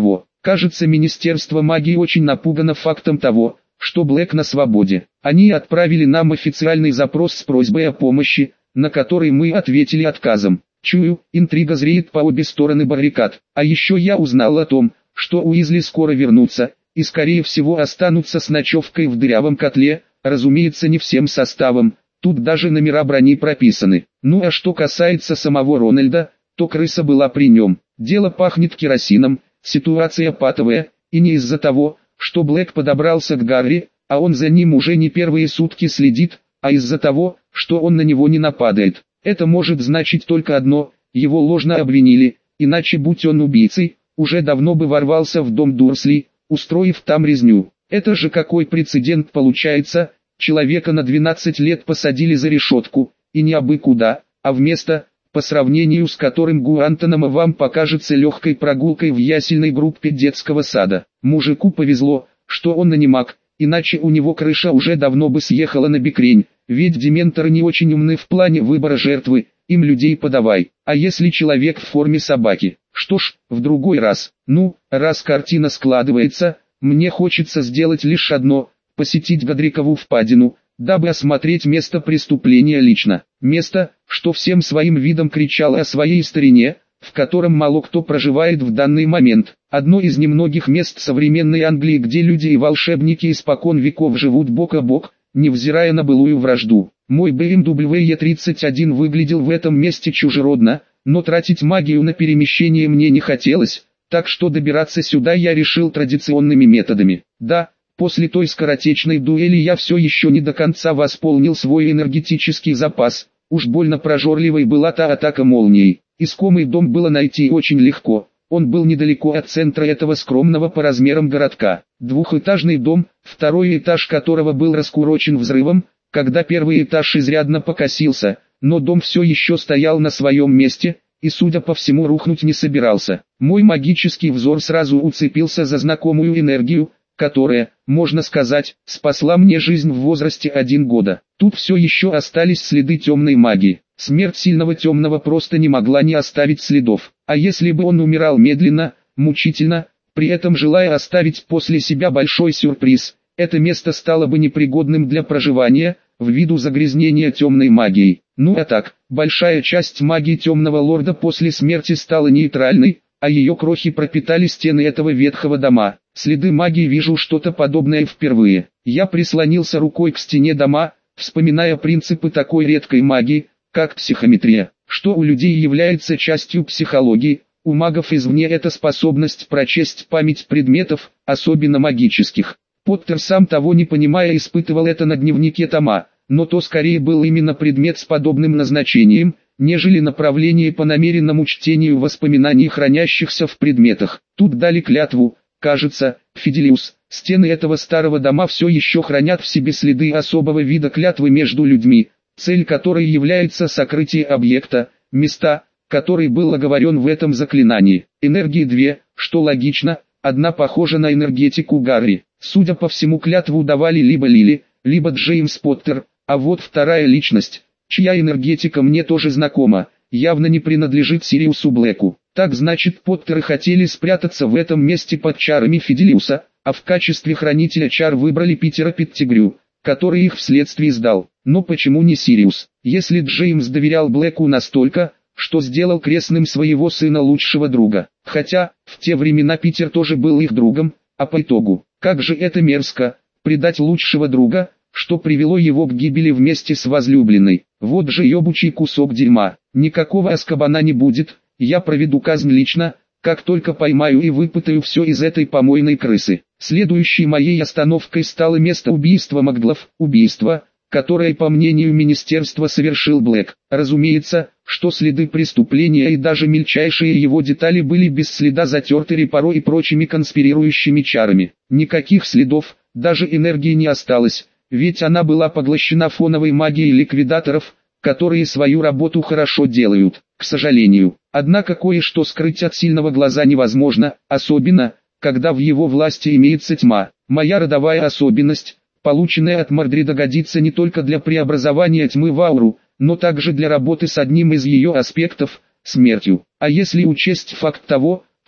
Кажется, Министерство магии очень напугано фактом того, что Блэк на свободе. Они отправили нам официальный запрос с просьбой о помощи, на который мы ответили отказом. Чую, интрига зреет по обе стороны баррикад. А еще я узнал о том, что Уизли скоро вернутся, и скорее всего останутся с ночевкой в дырявом котле, разумеется не всем составом, тут даже номера брони прописаны. Ну а что касается самого Рональда, то крыса была при нем. Дело пахнет керосином, ситуация патовая, и не из-за того, что Блэк подобрался к Гарри, а он за ним уже не первые сутки следит, а из-за того, что он на него не нападает. Это может значить только одно: его ложно обвинили, иначе будь он убийцей, уже давно бы ворвался в дом Дурсли, устроив там резню. Это же какой прецедент получается: человека на 12 лет посадили за решетку, и не абы куда, а в место, по сравнению с которым Гуантанамо вам покажется легкой прогулкой в ясельной группе детского сада. Мужику повезло, что он анимак, иначе у него крыша уже давно бы съехала на бекрень, ведь дементоры не очень умны в плане выбора жертвы, им людей подавай. А если человек в форме собаки? Что ж, в другой раз. Ну, раз картина складывается, мне хочется сделать лишь одно: посетить Годрикову впадину, дабы осмотреть место преступления лично. Место, что всем своим видом кричало о своей старине, в котором мало кто проживает в данный момент. Одно из немногих мест современной Англии, где люди и волшебники испокон веков живут бок о бок, невзирая на былую вражду. Мой BMW E31 выглядел в этом месте чужеродно, но тратить магию на перемещение мне не хотелось, так что добираться сюда я решил традиционными методами. Да, после той скоротечной дуэли я все еще не до конца восполнил свой энергетический запас, уж больно прожорливой была та атака молнией. Искомый дом было найти очень легко, он был недалеко от центра этого скромного по размерам городка. Двухэтажный дом, второй этаж которого был раскурочен взрывом, когда первый этаж изрядно покосился, но дом все еще стоял на своем месте, и судя по всему рухнуть не собирался. Мой магический взор сразу уцепился за знакомую энергию, которая, можно сказать, спасла мне жизнь в возрасте 1 года. Тут все еще остались следы темной магии. Смерть сильного темного просто не могла не оставить следов. А если бы он умирал медленно, мучительно, при этом желая оставить после себя большой сюрприз, это место стало бы непригодным для проживания, ввиду загрязнения темной магией. Ну а так, большая часть магии темного лорда после смерти стала нейтральной, а ее крохи пропитали стены этого ветхого дома. Следы магии вижу что-то подобное впервые. Я прислонился рукой к стене дома, вспоминая принципы такой редкой магии, как психометрия, что у людей является частью психологии. У магов извне это способность прочесть память предметов, особенно магических. Поттер, сам того не понимая, испытывал это на дневнике Тома, но то скорее был именно предмет с подобным назначением, нежели направление по намеренному чтению воспоминаний, хранящихся в предметах. Тут дали клятву, кажется, Фиделиус. Стены этого старого дома все еще хранят в себе следы особого вида клятвы между людьми, цель которой является сокрытие объекта, места, который был оговорен в этом заклинании. Энергии две, что логично, одна похожа на энергетику Гарри. Судя по всему, клятву давали либо Лили, либо Джеймс Поттер, а вот вторая личность, чья энергетика мне тоже знакома, явно не принадлежит Сириусу Блэку. Так значит, Поттеры хотели спрятаться в этом месте под чарами Фиделиуса, а в качестве хранителя чар выбрали Питера Петтигрю, который их вследствие сдал. Но почему не Сириус? Если Джеймс доверял Блэку настолько, что сделал крестным своего сына лучшего друга. Хотя, в те времена Питер тоже был их другом, а по итогу, как же это мерзко, предать лучшего друга, что привело его к гибели вместе с возлюбленной. Вот же ебучий кусок дерьма. Никакого Азкабана не будет, я проведу казнь лично, как только поймаю и выпытаю все из этой помойной крысы. Следующей моей остановкой стало место убийства Макглов, убийство, которое, по мнению министерства, совершил Блэк. Разумеется, что следы преступления и даже мельчайшие его детали были без следа затерты репаро и прочими конспирирующими чарами. Никаких следов, даже энергии не осталось, ведь она была поглощена фоновой магией ликвидаторов, которые свою работу хорошо делают, к сожалению. Однако кое-что скрыть от сильного глаза невозможно, особенно, когда в его власти имеется тьма. Моя родовая особенность, полученная от Мордрида, годится не только для преобразования тьмы в ауру, но также для работы с одним из ее аспектов – смертью. А если учесть факт того,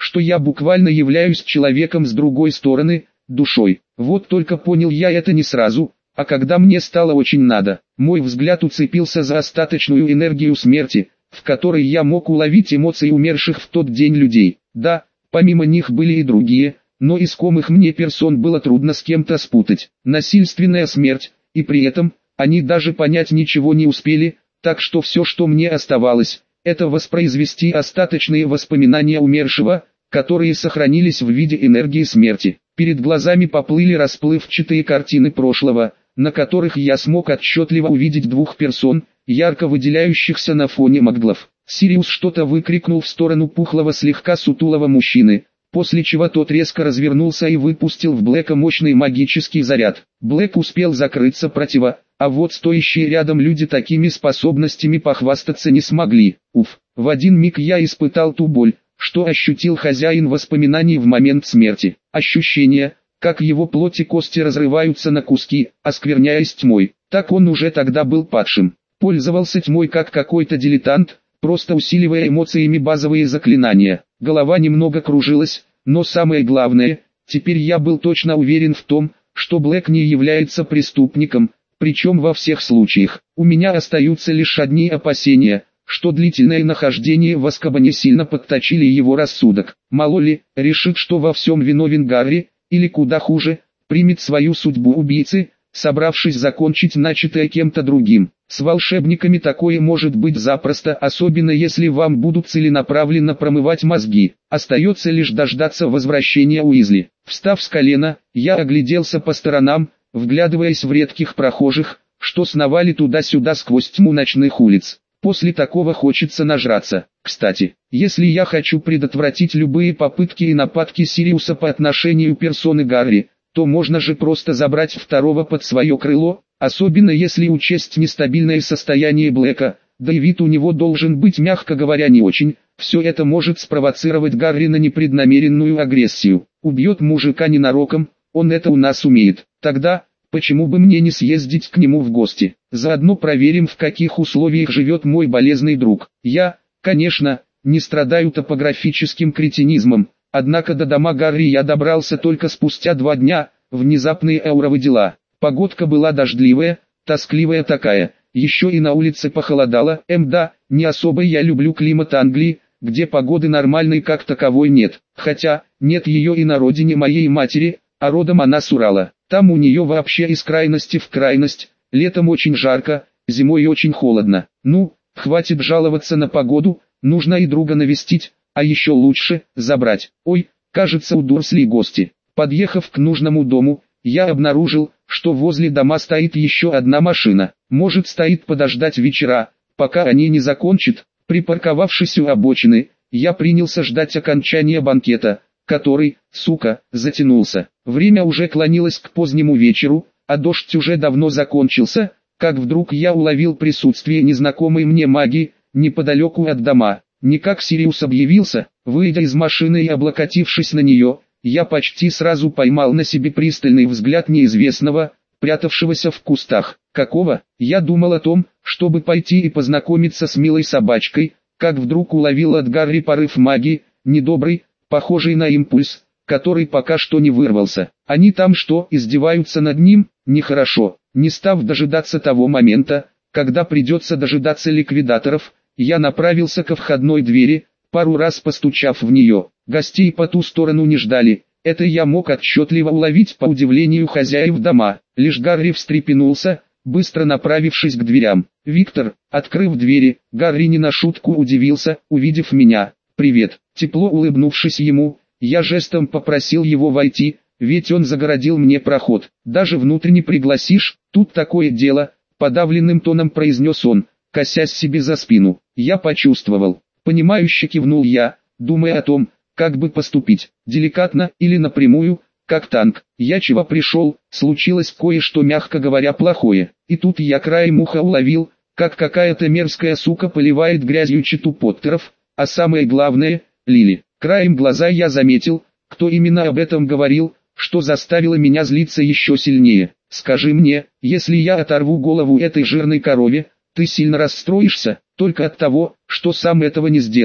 что я буквально являюсь человеком с другой стороны, душой. Вот только понял я это не сразу, а когда мне стало очень надо. Мой взгляд уцепился за остаточную энергию смерти, в которой я мог уловить эмоции умерших в тот день людей. Да, помимо них были и другие, но искомых мне персон было трудно с кем-то спутать. Насильственная смерть, и при этом, они даже понять ничего не успели, так что все, что мне оставалось, это воспроизвести остаточные воспоминания умершего, которые сохранились в виде энергии смерти. Перед глазами поплыли расплывчатые картины прошлого, на которых я смог отчетливо увидеть двух персон, ярко выделяющихся на фоне маглов. Сириус что-то выкрикнул в сторону пухлого слегка сутулого мужчины, после чего тот резко развернулся и выпустил в Блэка мощный магический заряд. Блэк успел закрыться противо, а вот стоящие рядом люди такими способностями похвастаться не смогли. Уф, в один миг я испытал ту боль, что ощутил хозяин воспоминаний в момент смерти. Ощущение, как его плоть и кости разрываются на куски, оскверняясь тьмой. Так он уже тогда был падшим. Пользовался тьмой как какой-то дилетант, просто усиливая эмоциями базовые заклинания. Голова немного кружилась, но самое главное, теперь я был точно уверен в том, что Блэк не является преступником, причем во всех случаях. У меня остаются лишь одни опасения, что длительное нахождение в Азкабане сильно подточили его рассудок. Мало ли, решит, что во всем виновен Гарри, или куда хуже, примет свою судьбу убийцы, собравшись закончить начатое кем-то другим. С волшебниками такое может быть запросто, особенно если вам будут целенаправленно промывать мозги. Остается лишь дождаться возвращения Уизли. Встав с колена, я огляделся по сторонам, вглядываясь в редких прохожих, что сновали туда-сюда сквозь тьму ночных улиц. После такого хочется нажраться. Кстати, если я хочу предотвратить любые попытки и нападки Сириуса по отношению персоны Гарри, то можно же просто забрать второго под свое крыло, особенно если учесть нестабильное состояние Блэка, да и вид у него должен быть, мягко говоря, не очень. Все это может спровоцировать Гарри на непреднамеренную агрессию. Убьет мужика ненароком, он это у нас умеет. Тогда, почему бы мне не съездить к нему в гости? Заодно проверим, в каких условиях живет мой болезный друг. Я, конечно, не страдаю топографическим кретинизмом, однако до дома Гарри я добрался только спустя 2 дня, внезапные ауровые дела. Погодка была дождливая, тоскливая такая, еще и на улице похолодало. Да, не особо я люблю климат Англии, где погоды нормальной как таковой нет. Хотя, нет ее и на родине моей матери, а родом она с Урала. Там у нее вообще из крайности в крайность, летом очень жарко, зимой очень холодно. Ну, хватит жаловаться на погоду, нужно и друга навестить, а еще лучше, забрать. Ой, кажется, у Дурсли гости. Подъехав к нужному дому, я обнаружил, что возле дома стоит еще одна машина. Может, стоит подождать вечера, пока они не закончат. Припарковавшись у обочины, я принялся ждать окончания банкета, который, сука, затянулся. Время уже клонилось к позднему вечеру, а дождь уже давно закончился, как вдруг я уловил присутствие незнакомой мне магии, неподалеку от дома. Не как Сириус объявился, выйдя из машины и облокотившись на нее, я почти сразу поймал на себе пристальный взгляд неизвестного, прятавшегося в кустах. Какого? Я думал о том, чтобы пойти и познакомиться с милой собачкой, как вдруг уловил от Гарри порыв магии, недобрый, похожий на импульс, который пока что не вырвался. Они там что, издеваются над ним? Нехорошо. Не став дожидаться того момента, когда придется дожидаться ликвидаторов, я направился ко входной двери, пару раз постучав в нее. Гостей по ту сторону не ждали, это я мог отчетливо уловить по удивлению хозяев дома. Лишь Гарри встрепенулся, быстро направившись к дверям. Виктор, открыв двери, Гарри не на шутку удивился, увидев меня. «Привет». Тепло улыбнувшись ему, я жестом попросил его войти, ведь он загородил мне проход. «Даже внутрь не пригласишь, тут такое дело», подавленным тоном произнес он, косясь себе за спину. Я почувствовал. Понимающе кивнул я, думая о том, как бы поступить, деликатно или напрямую, как танк. Я чего пришел, случилось кое-что, мягко говоря, плохое. И тут я краем уха уловил, как какая-то мерзкая сука поливает грязью читу Поттеров, а самое главное, Лили. Краем глаза я заметил, кто именно об этом говорил, что заставило меня злиться еще сильнее. Скажи мне, если я оторву голову этой жирной корове, ты сильно расстроишься, только от того, что сам этого не сделал.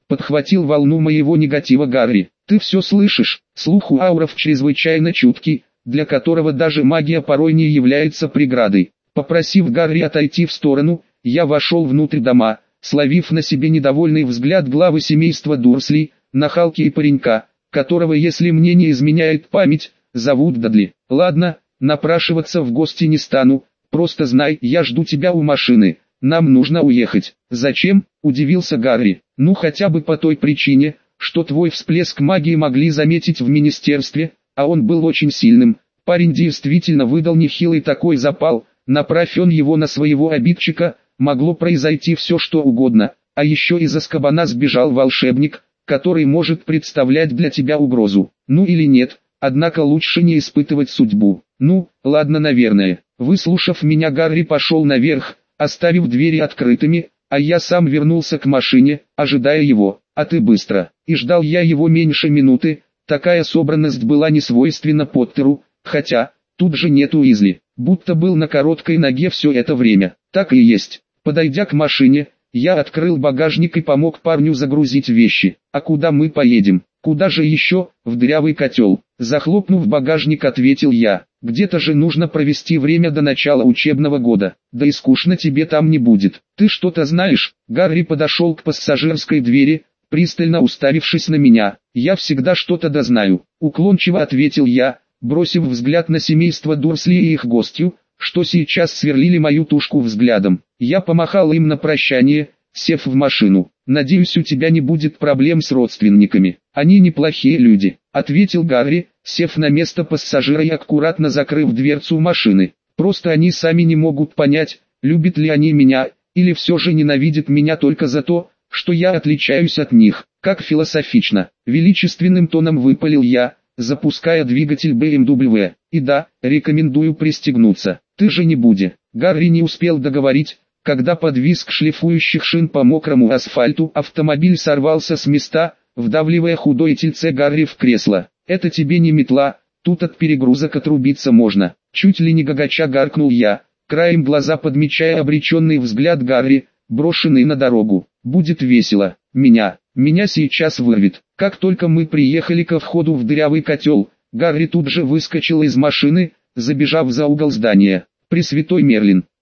Подхватил волну моего негатива Гарри. Ты все слышишь? Слух у ауров чрезвычайно чуткий, для которого даже магия порой не является преградой. Попросив Гарри отойти в сторону, я вошел внутрь дома, словив на себе недовольный взгляд главы семейства Дурсли, нахалки и паренька, которого, если мне не изменяет память, зовут Дадли. Ладно, напрашиваться в гости не стану, просто знай, я жду тебя у машины, нам нужно уехать. Зачем? Удивился Гарри. Ну хотя бы по той причине, что твой всплеск магии могли заметить в министерстве, а он был очень сильным. Парень действительно выдал нехилый такой запал, направь он его на своего обидчика, могло произойти все что угодно, а еще из Азкабана сбежал волшебник, который может представлять для тебя угрозу. Ну или нет, однако лучше не испытывать судьбу. Ну, ладно, наверное. Выслушав меня, Гарри пошел наверх, оставив двери открытыми, а я сам вернулся к машине, ожидая его. А ты быстро. И ждал я его меньше минуты, такая собранность была не свойственна Поттеру, хотя, тут же нет Уизли, будто был на короткой ноге все это время. Так и есть. Подойдя к машине, я открыл багажник и помог парню загрузить вещи. А куда мы поедем? Куда же еще? В дырявый котел. Захлопнув багажник, ответил я. Где-то же нужно провести время до начала учебного года. Да и скучно тебе там не будет. Ты что-то знаешь? Гарри подошел к пассажирской двери, пристально уставившись на меня. Я всегда что-то дознаю. Уклончиво ответил я, бросив взгляд на семейство Дурсли и их гостью, что сейчас сверлили мою тушку взглядом. Я помахал им на прощание, сев в машину. «Надеюсь, у тебя не будет проблем с родственниками. Они неплохие люди», — ответил Гарри, сев на место пассажира и аккуратно закрыв дверцу машины. «Просто они сами не могут понять, любят ли они меня, или все же ненавидят меня только за то, что я отличаюсь от них». Как философично, величественным тоном выпалил я, запуская двигатель BMW. «И да, рекомендую пристегнуться. Ты же не Буди». Гарри не успел договорить, когда под визг шлифующих шин по мокрому асфальту автомобиль сорвался с места, вдавливая худое тельце Гарри в кресло. «Это тебе не метла, тут от перегрузок отрубиться можно». Чуть ли не гагача гаркнул я, краем глаза подмечая обреченный взгляд Гарри, брошенный на дорогу. «Будет весело. Меня сейчас вырвет». Как только мы приехали ко входу в дырявый котел, Гарри тут же выскочил из машины, забежав за угол здания. «Пресвятой Мерлин,